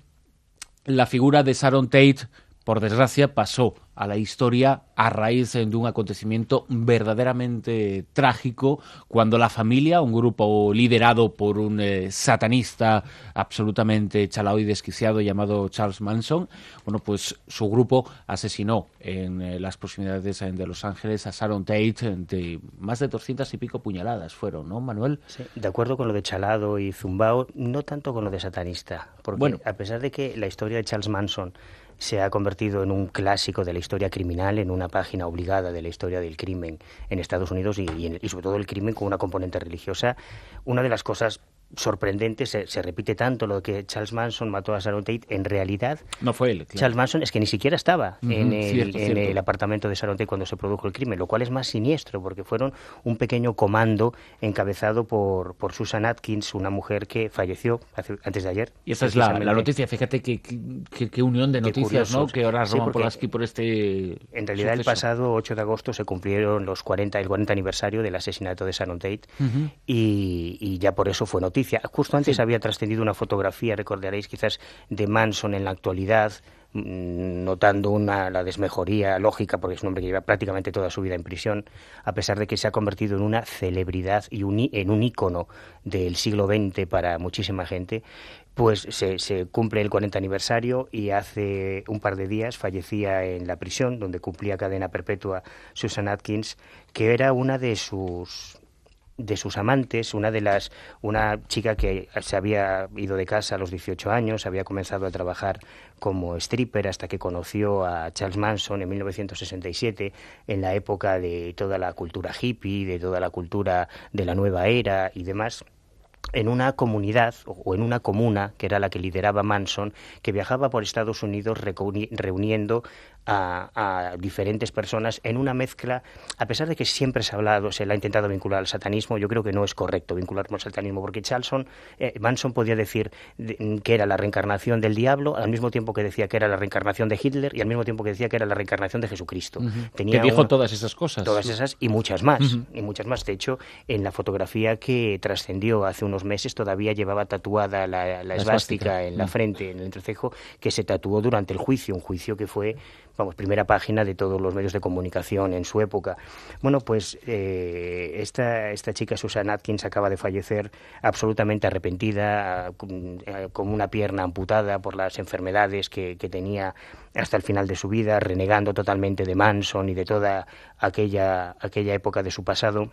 La figura de Sharon Tate, por desgracia, pasó a la historia a raíz de un acontecimiento verdaderamente trágico, cuando la familia, un grupo liderado por un eh, satanista absolutamente chalao y desquiciado llamado Charles Manson, bueno, pues su grupo asesinó en eh, las proximidades de Los Ángeles a Sharon Tate de más de doscientas y pico puñaladas fueron, ¿no, Manuel? Sí, de acuerdo con lo de chalado y zumbao, no tanto con lo de satanista, porque bueno, a pesar de que la historia de Charles Manson se ha convertido en un clásico de la historia criminal, en una página obligada de la historia del crimen en Estados Unidos y, y, en, y sobre todo el crimen con una componente religiosa. Una de las cosas sorprendentes, se, se repite tanto lo de que Charles Manson mató a Sharon Tate, en realidad no fue él, claro. Charles Manson es que ni siquiera estaba uh-huh, en, el, cierto, en cierto. el apartamento de Sharon Tate cuando se produjo el crimen, lo cual es más siniestro porque fueron un pequeño comando encabezado por, por Susan Atkins, una mujer que falleció hace, antes de ayer. Y esa es la, la noticia, fíjate qué que, que unión de noticias, curioso, ¿no? Que ahora Roman sí, Polanski por este en realidad suceso. El pasado ocho de agosto se cumplieron los cuarenta, el cuarenta aniversario del asesinato de Sharon Tate uh-huh. y, y ya por eso fue noticia. Justo antes sí. había trascendido una fotografía, recordaréis quizás, de Manson en la actualidad, notando una, la desmejoría lógica, porque es un hombre que lleva prácticamente toda su vida en prisión, a pesar de que se ha convertido en una celebridad y un, en un ícono del siglo veinte para muchísima gente. Pues se, se cumple el cuarenta aniversario y hace un par de días fallecía en la prisión, donde cumplía cadena perpetua, Susan Atkins, que era una de sus... de sus amantes, una de las una chica que se había ido de casa a los dieciocho años, había comenzado a trabajar como stripper hasta que conoció a Charles Manson en mil novecientos sesenta y siete, en la época de toda la cultura hippie, de toda la cultura de la nueva era y demás, en una comunidad o en una comuna que era la que lideraba Manson, que viajaba por Estados Unidos reuniendo a, a diferentes personas en una mezcla, a pesar de que siempre se ha hablado, se le ha intentado vincular al satanismo, yo creo que no es correcto vincularlo al satanismo, porque Charlson, eh, Manson podía decir de, que era la reencarnación del diablo, al mismo tiempo que decía que era la reencarnación de Hitler y al mismo tiempo que decía que era la reencarnación de Jesucristo. Uh-huh. Tenía que dijo un, todas esas cosas. Todas esas y muchas más, uh-huh. y muchas más. De hecho, en la fotografía que trascendió hace unos meses todavía llevaba tatuada la, la esvástica en la frente, en el entrecejo, que se tatuó durante el juicio, un juicio que fue, vamos, primera página de todos los medios de comunicación en su época. Bueno, pues eh, esta, esta chica, Susan Atkins, acaba de fallecer absolutamente arrepentida, con, con una pierna amputada por las enfermedades que, que tenía hasta el final de su vida, renegando totalmente de Manson y de toda aquella, aquella época de su pasado,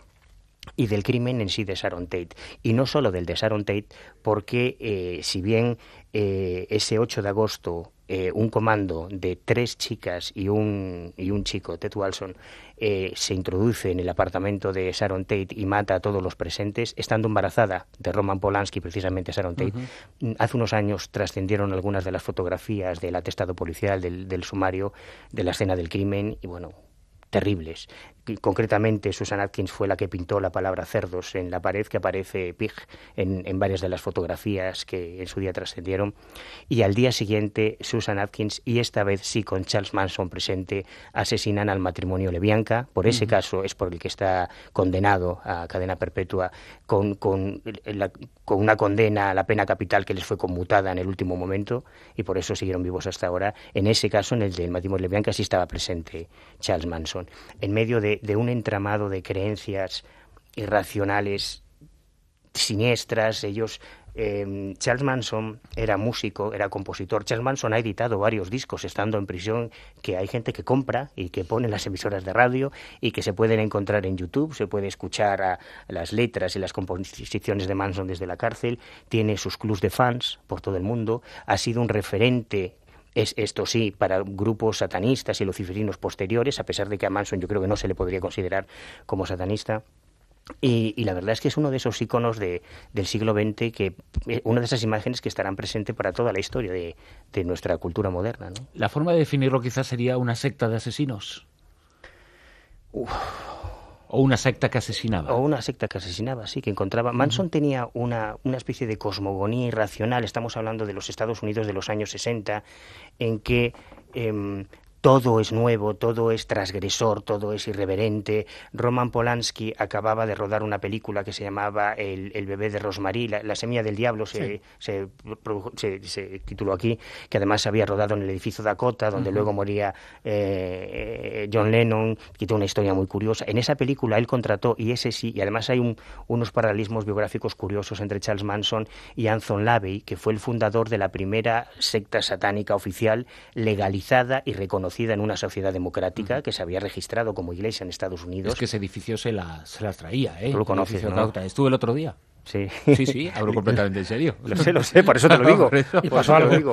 y del crimen en sí de Sharon Tate. Y no solo del de Sharon Tate, porque eh, si bien eh, ese ocho de agosto eh, un comando de tres chicas y un, y un chico, Ted Walson, eh, se introduce en el apartamento de Sharon Tate y mata a todos los presentes, estando embarazada de Roman Polanski, precisamente Sharon Tate. Uh-huh. Hace unos años trascendieron algunas de las fotografías del atestado policial, del, del sumario, de la escena del crimen, y bueno, terribles. Concretamente, Susan Atkins fue la que pintó la palabra cerdos en la pared, que aparece pig en, en varias de las fotografías que en su día trascendieron. Y al día siguiente, Susan Atkins, y esta vez sí con Charles Manson presente, asesinan al matrimonio Lebianca. Por ese uh-huh. caso es por el que está condenado a cadena perpetua, con, con, la, con una condena a la pena capital que les fue conmutada en el último momento y por eso siguieron vivos hasta ahora. En ese caso, en el del matrimonio lesbiano, que sí estaba presente Charles Manson, en medio de, de un entramado de creencias irracionales, siniestras. Ellos eh, Charles Manson era músico, era compositor. Charles Manson ha editado varios discos estando en prisión que hay gente que compra y que pone en las emisoras de radio y que se pueden encontrar en YouTube. Se puede escuchar a las letras y las composiciones de Manson desde la cárcel. Tiene sus clubs de fans por todo el mundo. Ha sido un referente, es esto sí, para grupos satanistas y luciferinos posteriores, a pesar de que a Manson yo creo que no se le podría considerar como satanista. Y, y la verdad es que es uno de esos iconos de, del siglo veinte, que una de esas imágenes que estarán presentes para toda la historia de, de nuestra cultura moderna, ¿no? La forma de definirlo quizás sería una secta de asesinos. Uf. O una secta que asesinaba. O una secta que asesinaba, sí, que encontraba. Manson uh-huh. tenía una, una especie de cosmogonía irracional. Estamos hablando de los Estados Unidos de los años sesenta, en que Eh, todo es nuevo, todo es transgresor, todo es irreverente. Roman Polanski acababa de rodar una película que se llamaba El, el bebé de Rosemary, la, la semilla del diablo, se, sí. se, se, se tituló aquí, que además se había rodado en el edificio Dakota, donde uh-huh. luego moría eh, John Lennon, que tiene una historia muy curiosa. En esa película él contrató, y ese sí, y además hay un, unos paralelismos biográficos curiosos entre Charles Manson y Anton LaVey, que fue el fundador de la primera secta satánica oficial legalizada y reconocida en una sociedad democrática uh-huh. que se había registrado como iglesia en Estados Unidos. Es que ese edificio se la, se las traía, ¿eh? Tú lo conoces, ¿no? Estuve el otro día. Sí, sí, sí, hablo completamente en serio. Lo sé, lo sé, por eso te lo digo. Y pasó algo. Digo.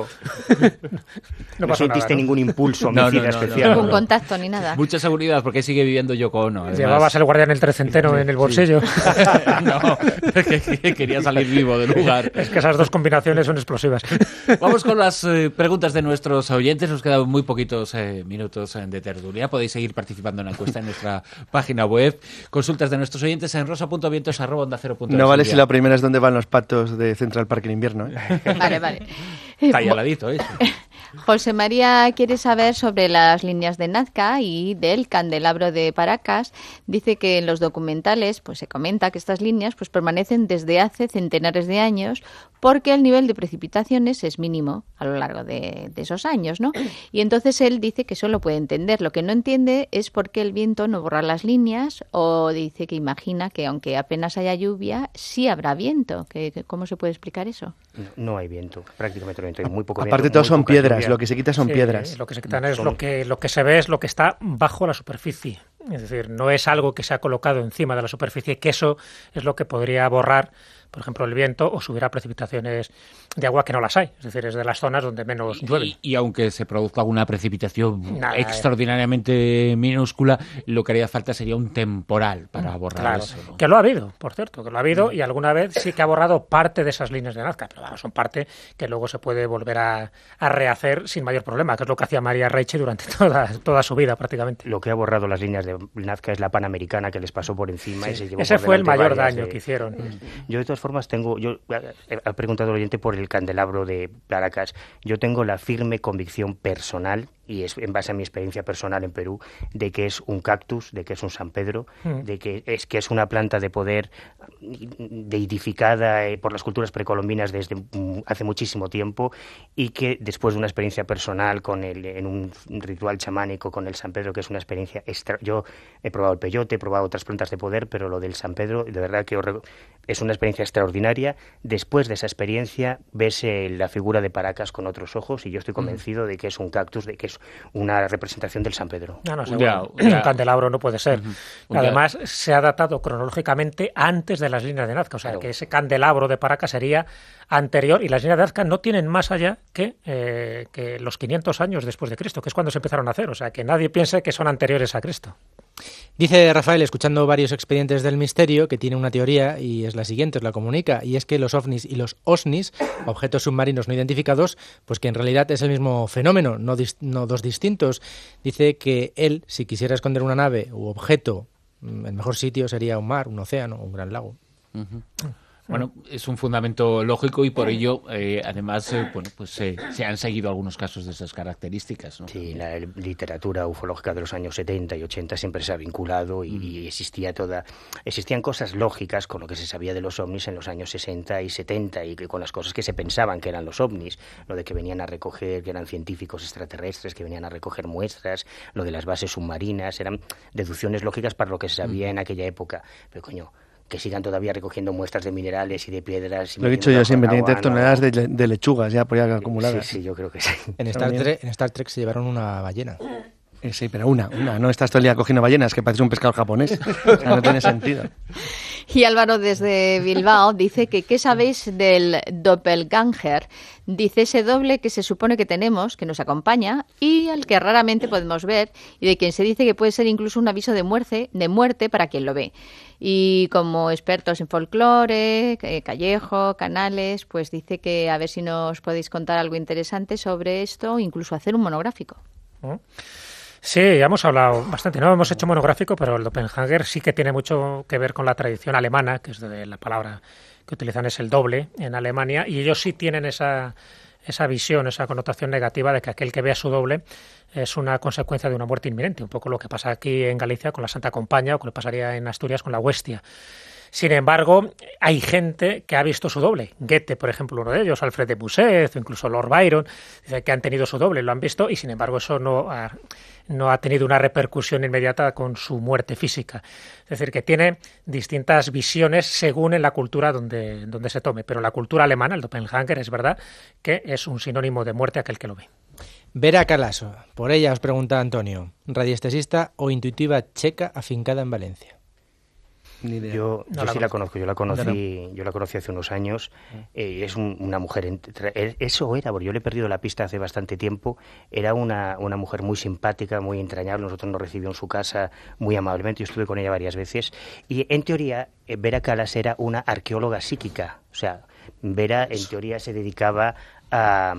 No, no sentiste nada, ¿no? ningún impulso homicida no, no, especial. Ningún no, no. no. contacto ni nada. Mucha seguridad, porque sigue viviendo Yoko Ono. Además. Llevabas el guardián el trecentero sí, en el bolsillo. Sí. No, que quería salir vivo del lugar. Es que esas dos combinaciones son explosivas. Vamos con las eh, preguntas de nuestros oyentes. Nos quedan muy poquitos eh, minutos eh, de tertulia. Podéis seguir participando en la encuesta en nuestra página web. Consultas de nuestros oyentes en rosa punto vientos arroba onda cero punto es. No vale si la primera es donde van los patos de Central Park en invierno, ¿eh? Vale, vale. Está ahí al ladito eso. José María quiere saber sobre las líneas de Nazca y del candelabro de Paracas. Dice que en los documentales pues se comenta que estas líneas pues permanecen desde hace centenares de años porque el nivel de precipitaciones es mínimo a lo largo de, de esos años, ¿no? Y entonces él dice que eso lo puede entender. Lo que no entiende es por qué el viento no borra las líneas, o dice que imagina que aunque apenas haya lluvia, sí habrá viento. ¿Qué, qué, ¿Cómo se puede explicar eso? No, no hay viento, prácticamente no hay viento, hay muy poco Aparte viento. todos son piedras, lluvia. Lo que se quita son sí, piedras. Lo que se quitan es son... lo que lo que se ve es lo que está bajo la superficie. Es decir, no es algo que se ha colocado encima de la superficie, que eso es lo que podría borrar, por ejemplo, el viento o subir a precipitaciones de agua que no las hay. Es decir, es de las zonas donde menos llueve. Y, y aunque se produzca alguna precipitación Nada, extraordinariamente eh. minúscula, lo que haría falta sería un temporal para borrar claro, eso, ¿no? Que lo ha habido, por cierto, que lo ha habido y alguna vez sí que ha borrado parte de esas líneas de Nazca, pero bueno, son parte que luego se puede volver a, a rehacer sin mayor problema, que es lo que hacía María Reiche durante toda, toda su vida prácticamente. Lo que ha borrado las líneas de Nazca es la Panamericana, que les pasó por encima sí, y se llevó ese por fue el mayor varias daño de... que hicieron. Yo de todas formas tengo, yo he preguntado al oyente por el candelabro de Paracas. Yo tengo la firme convicción personal, y es en base a mi experiencia personal en Perú, de que es un cactus, de que es un San Pedro, mm. de que es que es una planta de poder deidificada eh, por las culturas precolombinas desde hace muchísimo tiempo, y que después de una experiencia personal con el, en un ritual chamánico con el San Pedro, que es una experiencia extra... Yo he probado el peyote, he probado otras plantas de poder, pero lo del San Pedro, de verdad que es una experiencia extraordinaria. Después de esa experiencia ves eh, la figura de Paracas con otros ojos, y yo estoy convencido mm. de que es un cactus, de que es una representación del San Pedro. No, no, seguro. Un, un candelabro no puede ser. Uh-huh. Además, se ha datado cronológicamente antes de las líneas de Nazca, o sea, claro. que ese candelabro de Paracas sería anterior, y las líneas de Nazca no tienen más allá que, eh, que los quinientos años después de Cristo, que es cuando se empezaron a hacer, o sea, que nadie piense que son anteriores a Cristo. Dice Rafael, escuchando varios expedientes del misterio, que tiene una teoría y es la siguiente, os la comunica, y es que los ovnis y los osnis, objetos submarinos no identificados, pues que en realidad es el mismo fenómeno, no, dis- no dos distintos. Dice que él, si quisiera esconder una nave u objeto, el mejor sitio sería un mar, un océano, un gran lago. Uh-huh. Bueno, es un fundamento lógico y por ello, eh, además, eh, bueno, pues eh, se han seguido algunos casos de esas características, ¿no? Sí, la literatura ufológica de los años setenta y ochenta siempre se ha vinculado y, mm. y existía toda, existían cosas lógicas con lo que se sabía de los ovnis en los años sesenta y setenta y con las cosas que se pensaban que eran los ovnis, lo de que venían a recoger, que eran científicos extraterrestres, que venían a recoger muestras, lo de las bases submarinas, eran deducciones lógicas para lo que se sabía mm. en aquella época. Pero coño, que sigan todavía recogiendo muestras de minerales y de piedras. Y lo he dicho yo siempre, tienen tres toneladas de, de lechugas ya por ya acumuladas. Sí, sí, yo creo que sí. En Star, Trek, en Star Trek se llevaron una ballena. Eh, sí, pero una, una. No estás todo el día cogiendo ballenas, que parece un pescado japonés. O sea, no tiene sentido. Y Álvaro desde Bilbao dice que ¿qué sabéis del doppelganger? Dice ese doble que se supone que tenemos, que nos acompaña y al que raramente podemos ver y de quien se dice que puede ser incluso un aviso de muerte, de muerte para quien lo ve. Y como expertos en folclore, eh, Callejo, Canales, pues dice que a ver si nos podéis contar algo interesante sobre esto, incluso hacer un monográfico. ¿Mm? Sí, ya hemos hablado bastante, no hemos hecho monográfico, pero el doppelganger sí que tiene mucho que ver con la tradición alemana, que es de la palabra que utilizan es el doble en Alemania, y ellos sí tienen esa, esa visión, esa connotación negativa de que aquel que vea su doble es una consecuencia de una muerte inminente, un poco lo que pasa aquí en Galicia con la Santa Compaña o que le pasaría en Asturias con la Huestia. Sin embargo, hay gente que ha visto su doble. Goethe, por ejemplo, uno de ellos, Alfred de Musset, o incluso Lord Byron, dice que han tenido su doble, lo han visto, y sin embargo eso no ha, no ha tenido una repercusión inmediata con su muerte física. Es decir, que tiene distintas visiones según en la cultura donde, donde se tome. Pero la cultura alemana, el doppelganger, es verdad que es un sinónimo de muerte aquel que lo ve. Vera Calaso, por ella os pregunta Antonio, radiestesista o intuitiva checa afincada en Valencia. Ni idea. Yo, no yo la sí conozco. la conozco, yo la conocí, no. yo la conocí hace unos años. Eh, es un, una mujer, entre, eso era, porque yo le he perdido la pista hace bastante tiempo. Era una, una mujer muy simpática, muy entrañable. Nosotros nos recibió en su casa muy amablemente. Yo estuve con ella varias veces. Y en teoría, Vera Calas era una arqueóloga psíquica. O sea, Vera en teoría se dedicaba a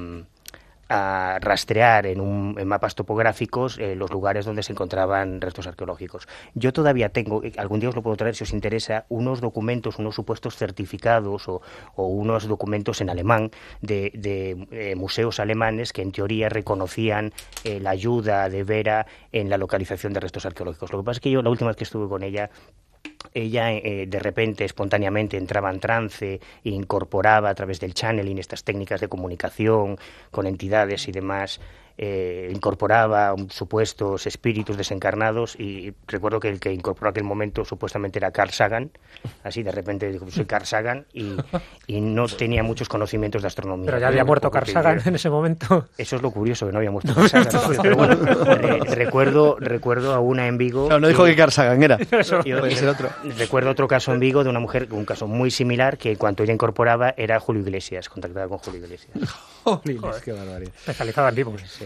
a rastrear en, un, en mapas topográficos eh, los lugares donde se encontraban restos arqueológicos. Yo todavía tengo, algún día os lo puedo traer si os interesa, unos documentos, unos supuestos certificados o, o unos documentos en alemán de, de eh, museos alemanes que en teoría reconocían eh, la ayuda de Vera en la localización de restos arqueológicos. Lo que pasa es que yo la última vez que estuve con ella, ella eh, de repente, espontáneamente, entraba en trance e incorporaba a través del channeling estas técnicas de comunicación con entidades y demás, eh, incorporaba supuestos espíritus desencarnados y recuerdo que el que incorporó aquel momento supuestamente era Carl Sagan, así de repente dijo, soy Carl Sagan y, y no tenía muchos conocimientos de astronomía. Pero ya había muerto Carl Sagan en ese momento. Eso es lo curioso, que no había muerto Carl Sagan. Pero bueno, re, recuerdo, recuerdo a una en Vigo... No, no dijo que, que Carl Sagan era. Eso, y, puede ser otro. Recuerdo otro caso en Vigo de una mujer, un caso muy similar, que en cuanto ella incorporaba era Julio Iglesias, contactada con Julio Iglesias. Joder, qué barbaridad. Especializada en vivos. Sí.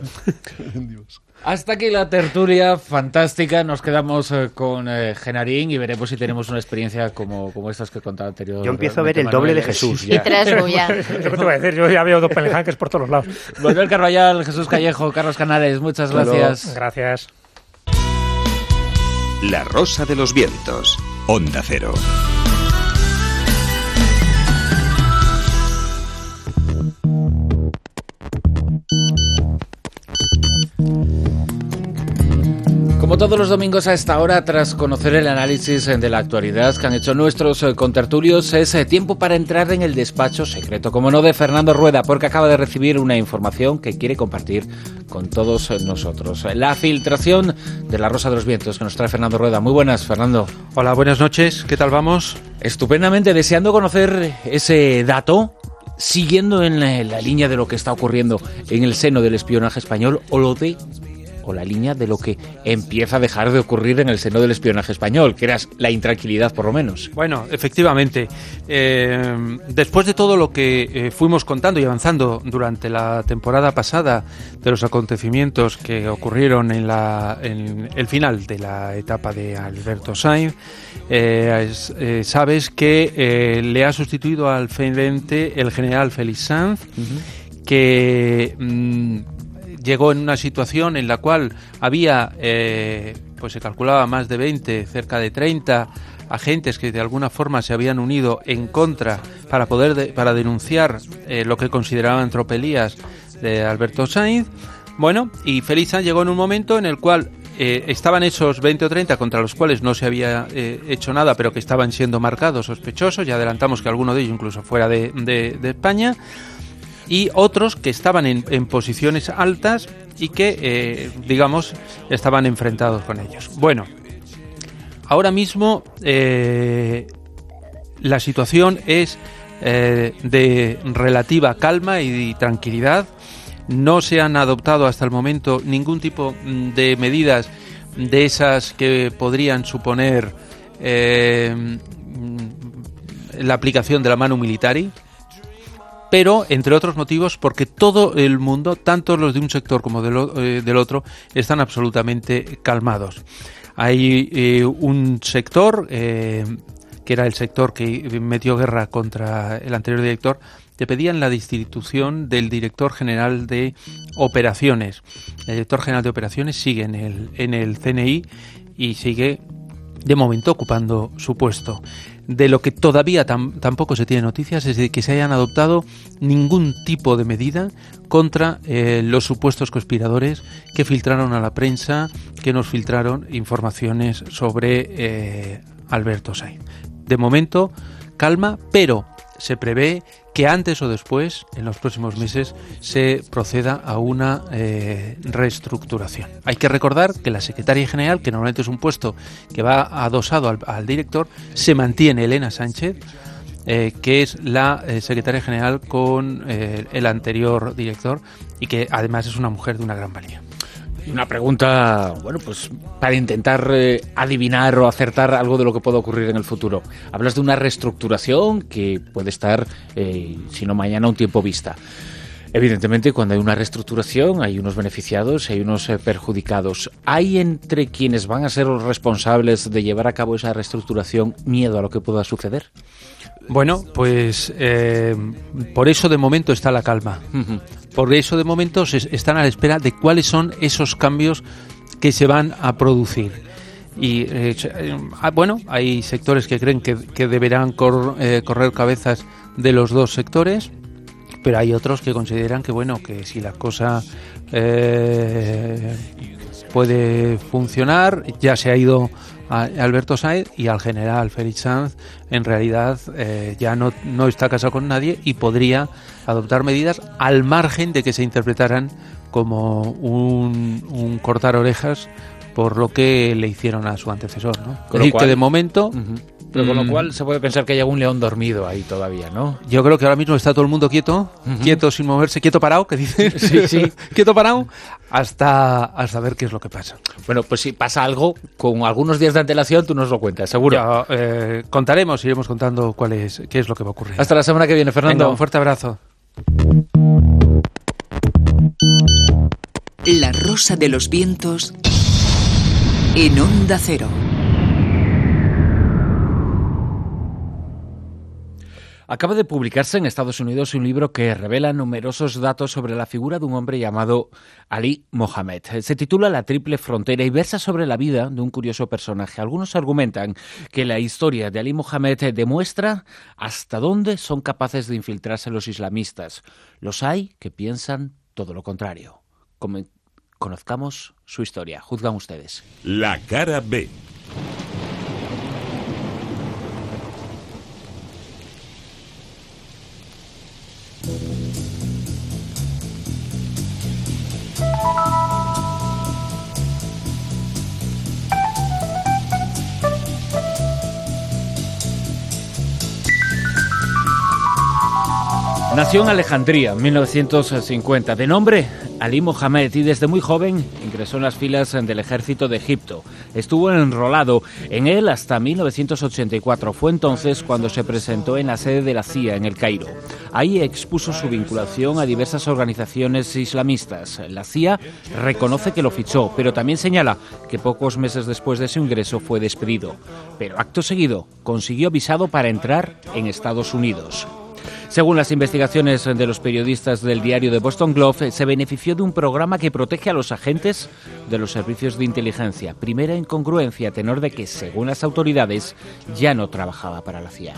Hasta aquí la tertulia fantástica. Nos quedamos eh, con eh, Genarín y veremos si tenemos una experiencia como, como estas que contaba anterior. Yo empiezo a ver el doble de Jesús. Ya. Y tres ya. Yo te voy a decir, yo ya veo doppelgangers por todos los lados. Manuel Carballal, Jesús Callejo, Carlos Canales, muchas gracias. Luego. Gracias. La Rosa de los Vientos, Onda Cero. Como todos los domingos a esta hora, tras conocer el análisis de la actualidad que han hecho nuestros contertulios, es tiempo para entrar en el despacho secreto, como no, de Fernando Rueda, porque acaba de recibir una información que quiere compartir con todos nosotros. La filtración de La Rosa de los Vientos que nos trae Fernando Rueda. Muy buenas, Fernando. Hola, buenas noches. ¿Qué tal vamos? Estupendamente, deseando conocer ese dato, siguiendo en la, en la línea de lo que está ocurriendo en el seno del espionaje español, o lo de... o la línea de lo que empieza a dejar de ocurrir en el seno del espionaje español, que era la intranquilidad por lo menos. Bueno, efectivamente, eh, después de todo lo que eh, fuimos contando y avanzando durante la temporada pasada de los acontecimientos que ocurrieron en, la, en el final de la etapa de Alberto Sainz, eh, es, eh, sabes que eh, le ha sustituido al frente el general Félix Sanz, uh-huh. que... Mm, llegó en una situación en la cual había, eh, pues se calculaba más de veinte, cerca de treinta agentes que de alguna forma se habían unido en contra para poder de, para denunciar eh, lo que consideraban tropelías de Alberto Sainz. Bueno, y Félix Sanz llegó en un momento en el cual eh, estaban esos veinte o treinta contra los cuales no se había eh, hecho nada, pero que estaban siendo marcados sospechosos. Ya adelantamos que alguno de ellos incluso fuera de, de, de España, y otros que estaban en, en posiciones altas y que, eh, digamos, estaban enfrentados con ellos. Bueno, ahora mismo eh, la situación es eh, de relativa calma y tranquilidad. No se han adoptado hasta el momento ningún tipo de medidas de esas que podrían suponer eh, la aplicación de la manu militari, pero entre otros motivos porque todo el mundo, tanto los de un sector como del, eh, del otro, están absolutamente calmados. Hay eh, un sector, eh, que era el sector que metió guerra contra el anterior director, que pedían la destitución del director general de operaciones. El director general de operaciones sigue en el, en el C N I y sigue de momento ocupando su puesto. De lo que todavía tam, tampoco se tiene noticias es de que se hayan adoptado ningún tipo de medida contra eh, los supuestos conspiradores que filtraron a la prensa, que nos filtraron informaciones sobre eh, Alberto Sainz. De momento, calma, pero se prevé que antes o después, en los próximos meses, se proceda a una eh, reestructuración. Hay que recordar que la secretaria general, que normalmente es un puesto que va adosado al, al director, se mantiene Elena Sánchez, eh, que es la eh, secretaria general con eh, el anterior director y que además es una mujer de una gran valía. Una pregunta, bueno, pues para intentar eh, adivinar o acertar algo de lo que pueda ocurrir en el futuro. Hablas de una reestructuración que puede estar, eh, si no mañana, un tiempo vista. Evidentemente, cuando hay una reestructuración hay unos beneficiados, hay unos eh, perjudicados. ¿Hay entre quienes van a ser los responsables de llevar a cabo esa reestructuración miedo a lo que pueda suceder? Bueno, pues eh, por eso de momento está la calma. Uh-huh. Por eso de momento se están a la espera de cuáles son esos cambios que se van a producir. Y eh, bueno, hay sectores que creen que, que deberán cor, eh, correr cabezas de los dos sectores, pero hay otros que consideran que bueno, que si la cosa eh, puede funcionar, ya se ha ido a Alberto Sainz y al general Félix Sanz en realidad eh, ya no, no está casado con nadie y podría adoptar medidas al margen de que se interpretaran como un, un cortar orejas por lo que le hicieron a su antecesor, ¿no? Con Es decir, cual, que de momento... Uh-huh. Pero con lo cual se puede pensar que hay algún león dormido ahí todavía, ¿no? Yo creo que ahora mismo está todo el mundo quieto, uh-huh. quieto sin moverse, quieto parado, que dicen. Sí, sí. Quieto parado, hasta, hasta ver qué es lo que pasa. Bueno, pues si pasa algo, con algunos días de antelación tú nos lo cuentas, seguro. Ya, eh, contaremos, iremos contando cuál es, qué es lo que va a ocurrir. Hasta la semana que viene, Fernando. Venga, un fuerte abrazo. La Rosa de los Vientos en Onda Cero. Acaba de publicarse en Estados Unidos un libro que revela numerosos datos sobre la figura de un hombre llamado Ali Mohammed. Se titula La Triple Frontera y versa sobre la vida de un curioso personaje. Algunos argumentan que la historia de Ali Mohammed demuestra hasta dónde son capaces de infiltrarse los islamistas. Los hay que piensan todo lo contrario. Como conozcamos su historia. Juzgan ustedes. La cara B. Nació en Alejandría en mil novecientos cincuenta, de nombre Ali Mohammed, y desde muy joven ingresó en las filas del ejército de Egipto. Estuvo enrolado en él hasta mil novecientos ochenta y cuatro. Fue entonces cuando se presentó en la sede de la C I A en el Cairo. Ahí expuso su vinculación a diversas organizaciones islamistas. La C I A reconoce que lo fichó, pero también señala que pocos meses después de su ingreso fue despedido. Pero acto seguido consiguió visado para entrar en Estados Unidos. Según las investigaciones de los periodistas del diario The Boston Globe, se benefició de un programa que protege a los agentes de los servicios de inteligencia. Primera incongruencia a tenor de que, según las autoridades, ya no trabajaba para la C I A.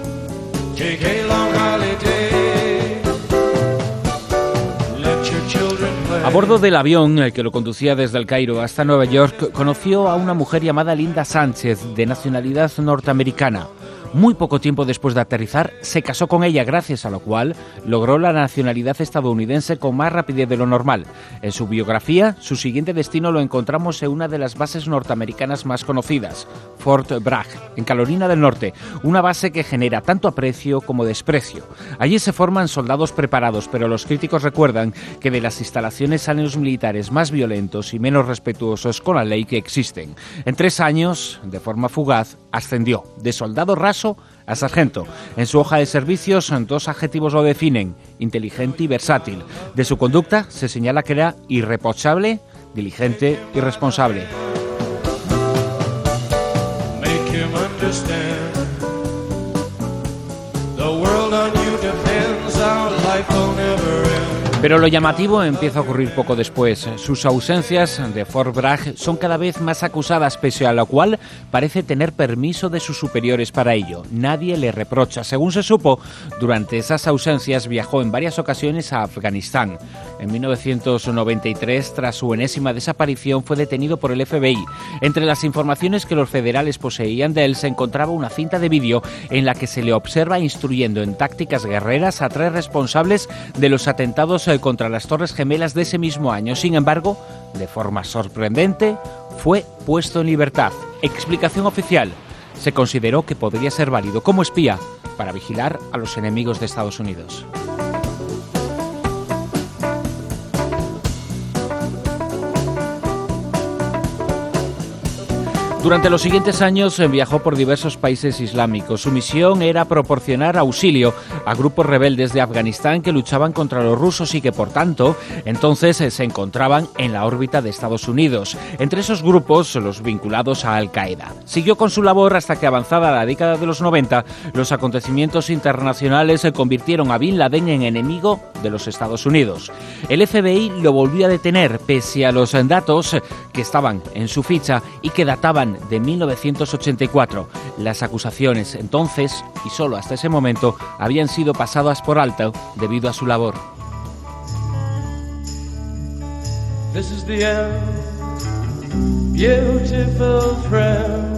A bordo del avión, el que lo conducía desde el Cairo hasta Nueva York, conoció a una mujer llamada Linda Sánchez, de nacionalidad norteamericana. Muy poco tiempo después de aterrizar, se casó con ella, gracias a lo cual logró la nacionalidad estadounidense con más rapidez de lo normal. En su biografía, su siguiente destino lo encontramos en una de las bases norteamericanas más conocidas, Fort Bragg, en Carolina del Norte, una base que genera tanto aprecio como desprecio. Allí se forman soldados preparados, pero los críticos recuerdan que de las instalaciones salen los militares más violentos y menos respetuosos con la ley que existen. En tres años, de forma fugaz, ascendió de soldado raso a sargento. En su hoja de servicios, dos adjetivos lo definen: inteligente y versátil. De su conducta se señala que era irreprochable, diligente y responsable. Pero lo llamativo empieza a ocurrir poco después. Sus ausencias de Fort Bragg son cada vez más acusadas, pese a lo cual parece tener permiso de sus superiores para ello. Nadie le reprocha. Según se supo, durante esas ausencias viajó en varias ocasiones a Afganistán. En mil novecientos noventa y tres, tras su enésima desaparición, fue detenido por el F B I. Entre las informaciones que los federales poseían de él se encontraba una cinta de vídeo en la que se le observa instruyendo en tácticas guerreras a tres responsables de los atentados contra las Torres Gemelas de ese mismo año. Sin embargo, de forma sorprendente, fue puesto en libertad. Explicación oficial: se consideró que podría ser válido como espía para vigilar a los enemigos de Estados Unidos. Durante los siguientes años viajó por diversos países islámicos. Su misión era proporcionar auxilio a grupos rebeldes de Afganistán que luchaban contra los rusos y que, por tanto, entonces se encontraban en la órbita de Estados Unidos. Entre esos grupos, los vinculados a Al-Qaeda. Siguió con su labor hasta que, avanzada la década de los noventa, los acontecimientos internacionales se convirtieron a Bin Laden en enemigo de los Estados Unidos. El F B I lo volvió a detener, pese a los datos que estaban en su ficha y que databan de mil novecientos ochenta y cuatro. Las acusaciones entonces, y solo hasta ese momento, habían sido pasadas por alto debido a su labor. This is the end, beautiful friend.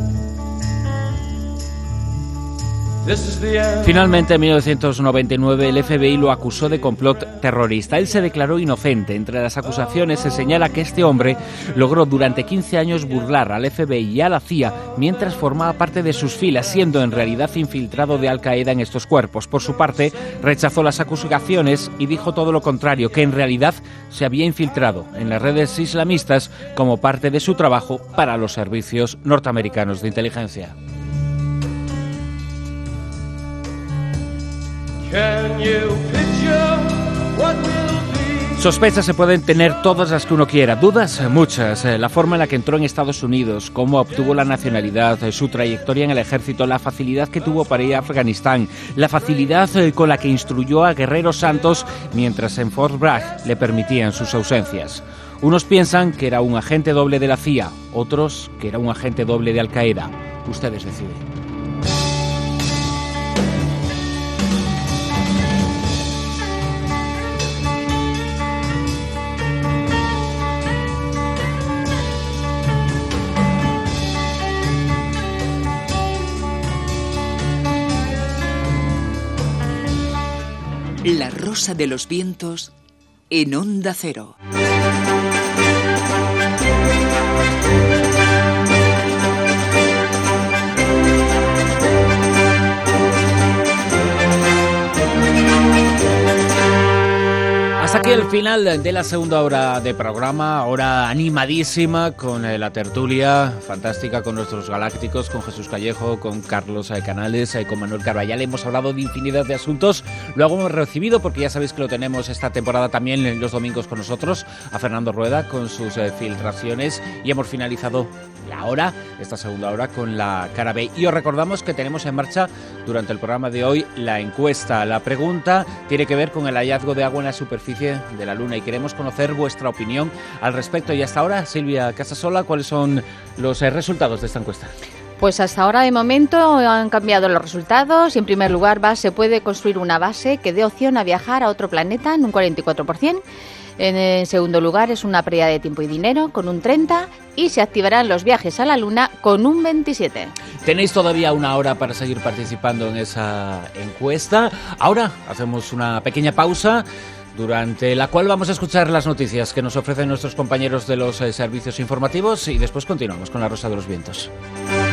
Finalmente, en mil novecientos noventa y nueve, el F B I lo acusó de complot terrorista. Él se declaró inocente. Entre las acusaciones se señala que este hombre logró durante quince años burlar al F B I y a la C I A mientras formaba parte de sus filas, siendo en realidad infiltrado de Al-Qaeda en estos cuerpos. Por su parte, rechazó las acusaciones y dijo todo lo contrario, que en realidad se había infiltrado en las redes islamistas como parte de su trabajo para los servicios norteamericanos de inteligencia. Sospechas se pueden tener todas las que uno quiera, dudas muchas. La forma en la que entró en Estados Unidos, cómo obtuvo la nacionalidad, su trayectoria en el ejército, la facilidad que tuvo para ir a Afganistán, la facilidad con la que instruyó a guerreros santos mientras en Fort Bragg le permitían sus ausencias. Unos piensan que era un agente doble de la C I A, otros que era un agente doble de Al-Qaeda. Ustedes deciden. La Rosa de los Vientos en Onda Cero. Hasta Hasta aquí el final de la segunda hora de programa, hora animadísima con eh, la tertulia fantástica con nuestros galácticos, con Jesús Callejo, con Carlos eh, Canales, eh, con Manuel Carballal. Hemos hablado de infinidad de asuntos, luego hemos recibido, porque ya sabéis que lo tenemos esta temporada también en los domingos con nosotros, a Fernando Rueda con sus eh, filtraciones, y hemos finalizado la hora, esta segunda hora, con la cara B. Y os recordamos que tenemos en marcha durante el programa de hoy la encuesta. La pregunta tiene que ver con el hallazgo de agua en la superficie de la Luna y queremos conocer vuestra opinión al respecto. Y hasta ahora, Silvia Casasola, ¿cuáles son los eh, resultados de esta encuesta? Pues hasta ahora, de momento, han cambiado los resultados. En primer lugar, va, se puede construir una base que dé opción a viajar a otro planeta en un cuarenta y cuatro por ciento. En segundo lugar, es una pérdida de tiempo y dinero con un treinta por ciento y se activarán los viajes a la Luna con un veintisiete por ciento. Tenéis todavía una hora para seguir participando en esa encuesta. Ahora hacemos una pequeña pausa, durante la cual vamos a escuchar las noticias que nos ofrecen nuestros compañeros de los eh, servicios informativos y después continuamos con La Rosa de los Vientos.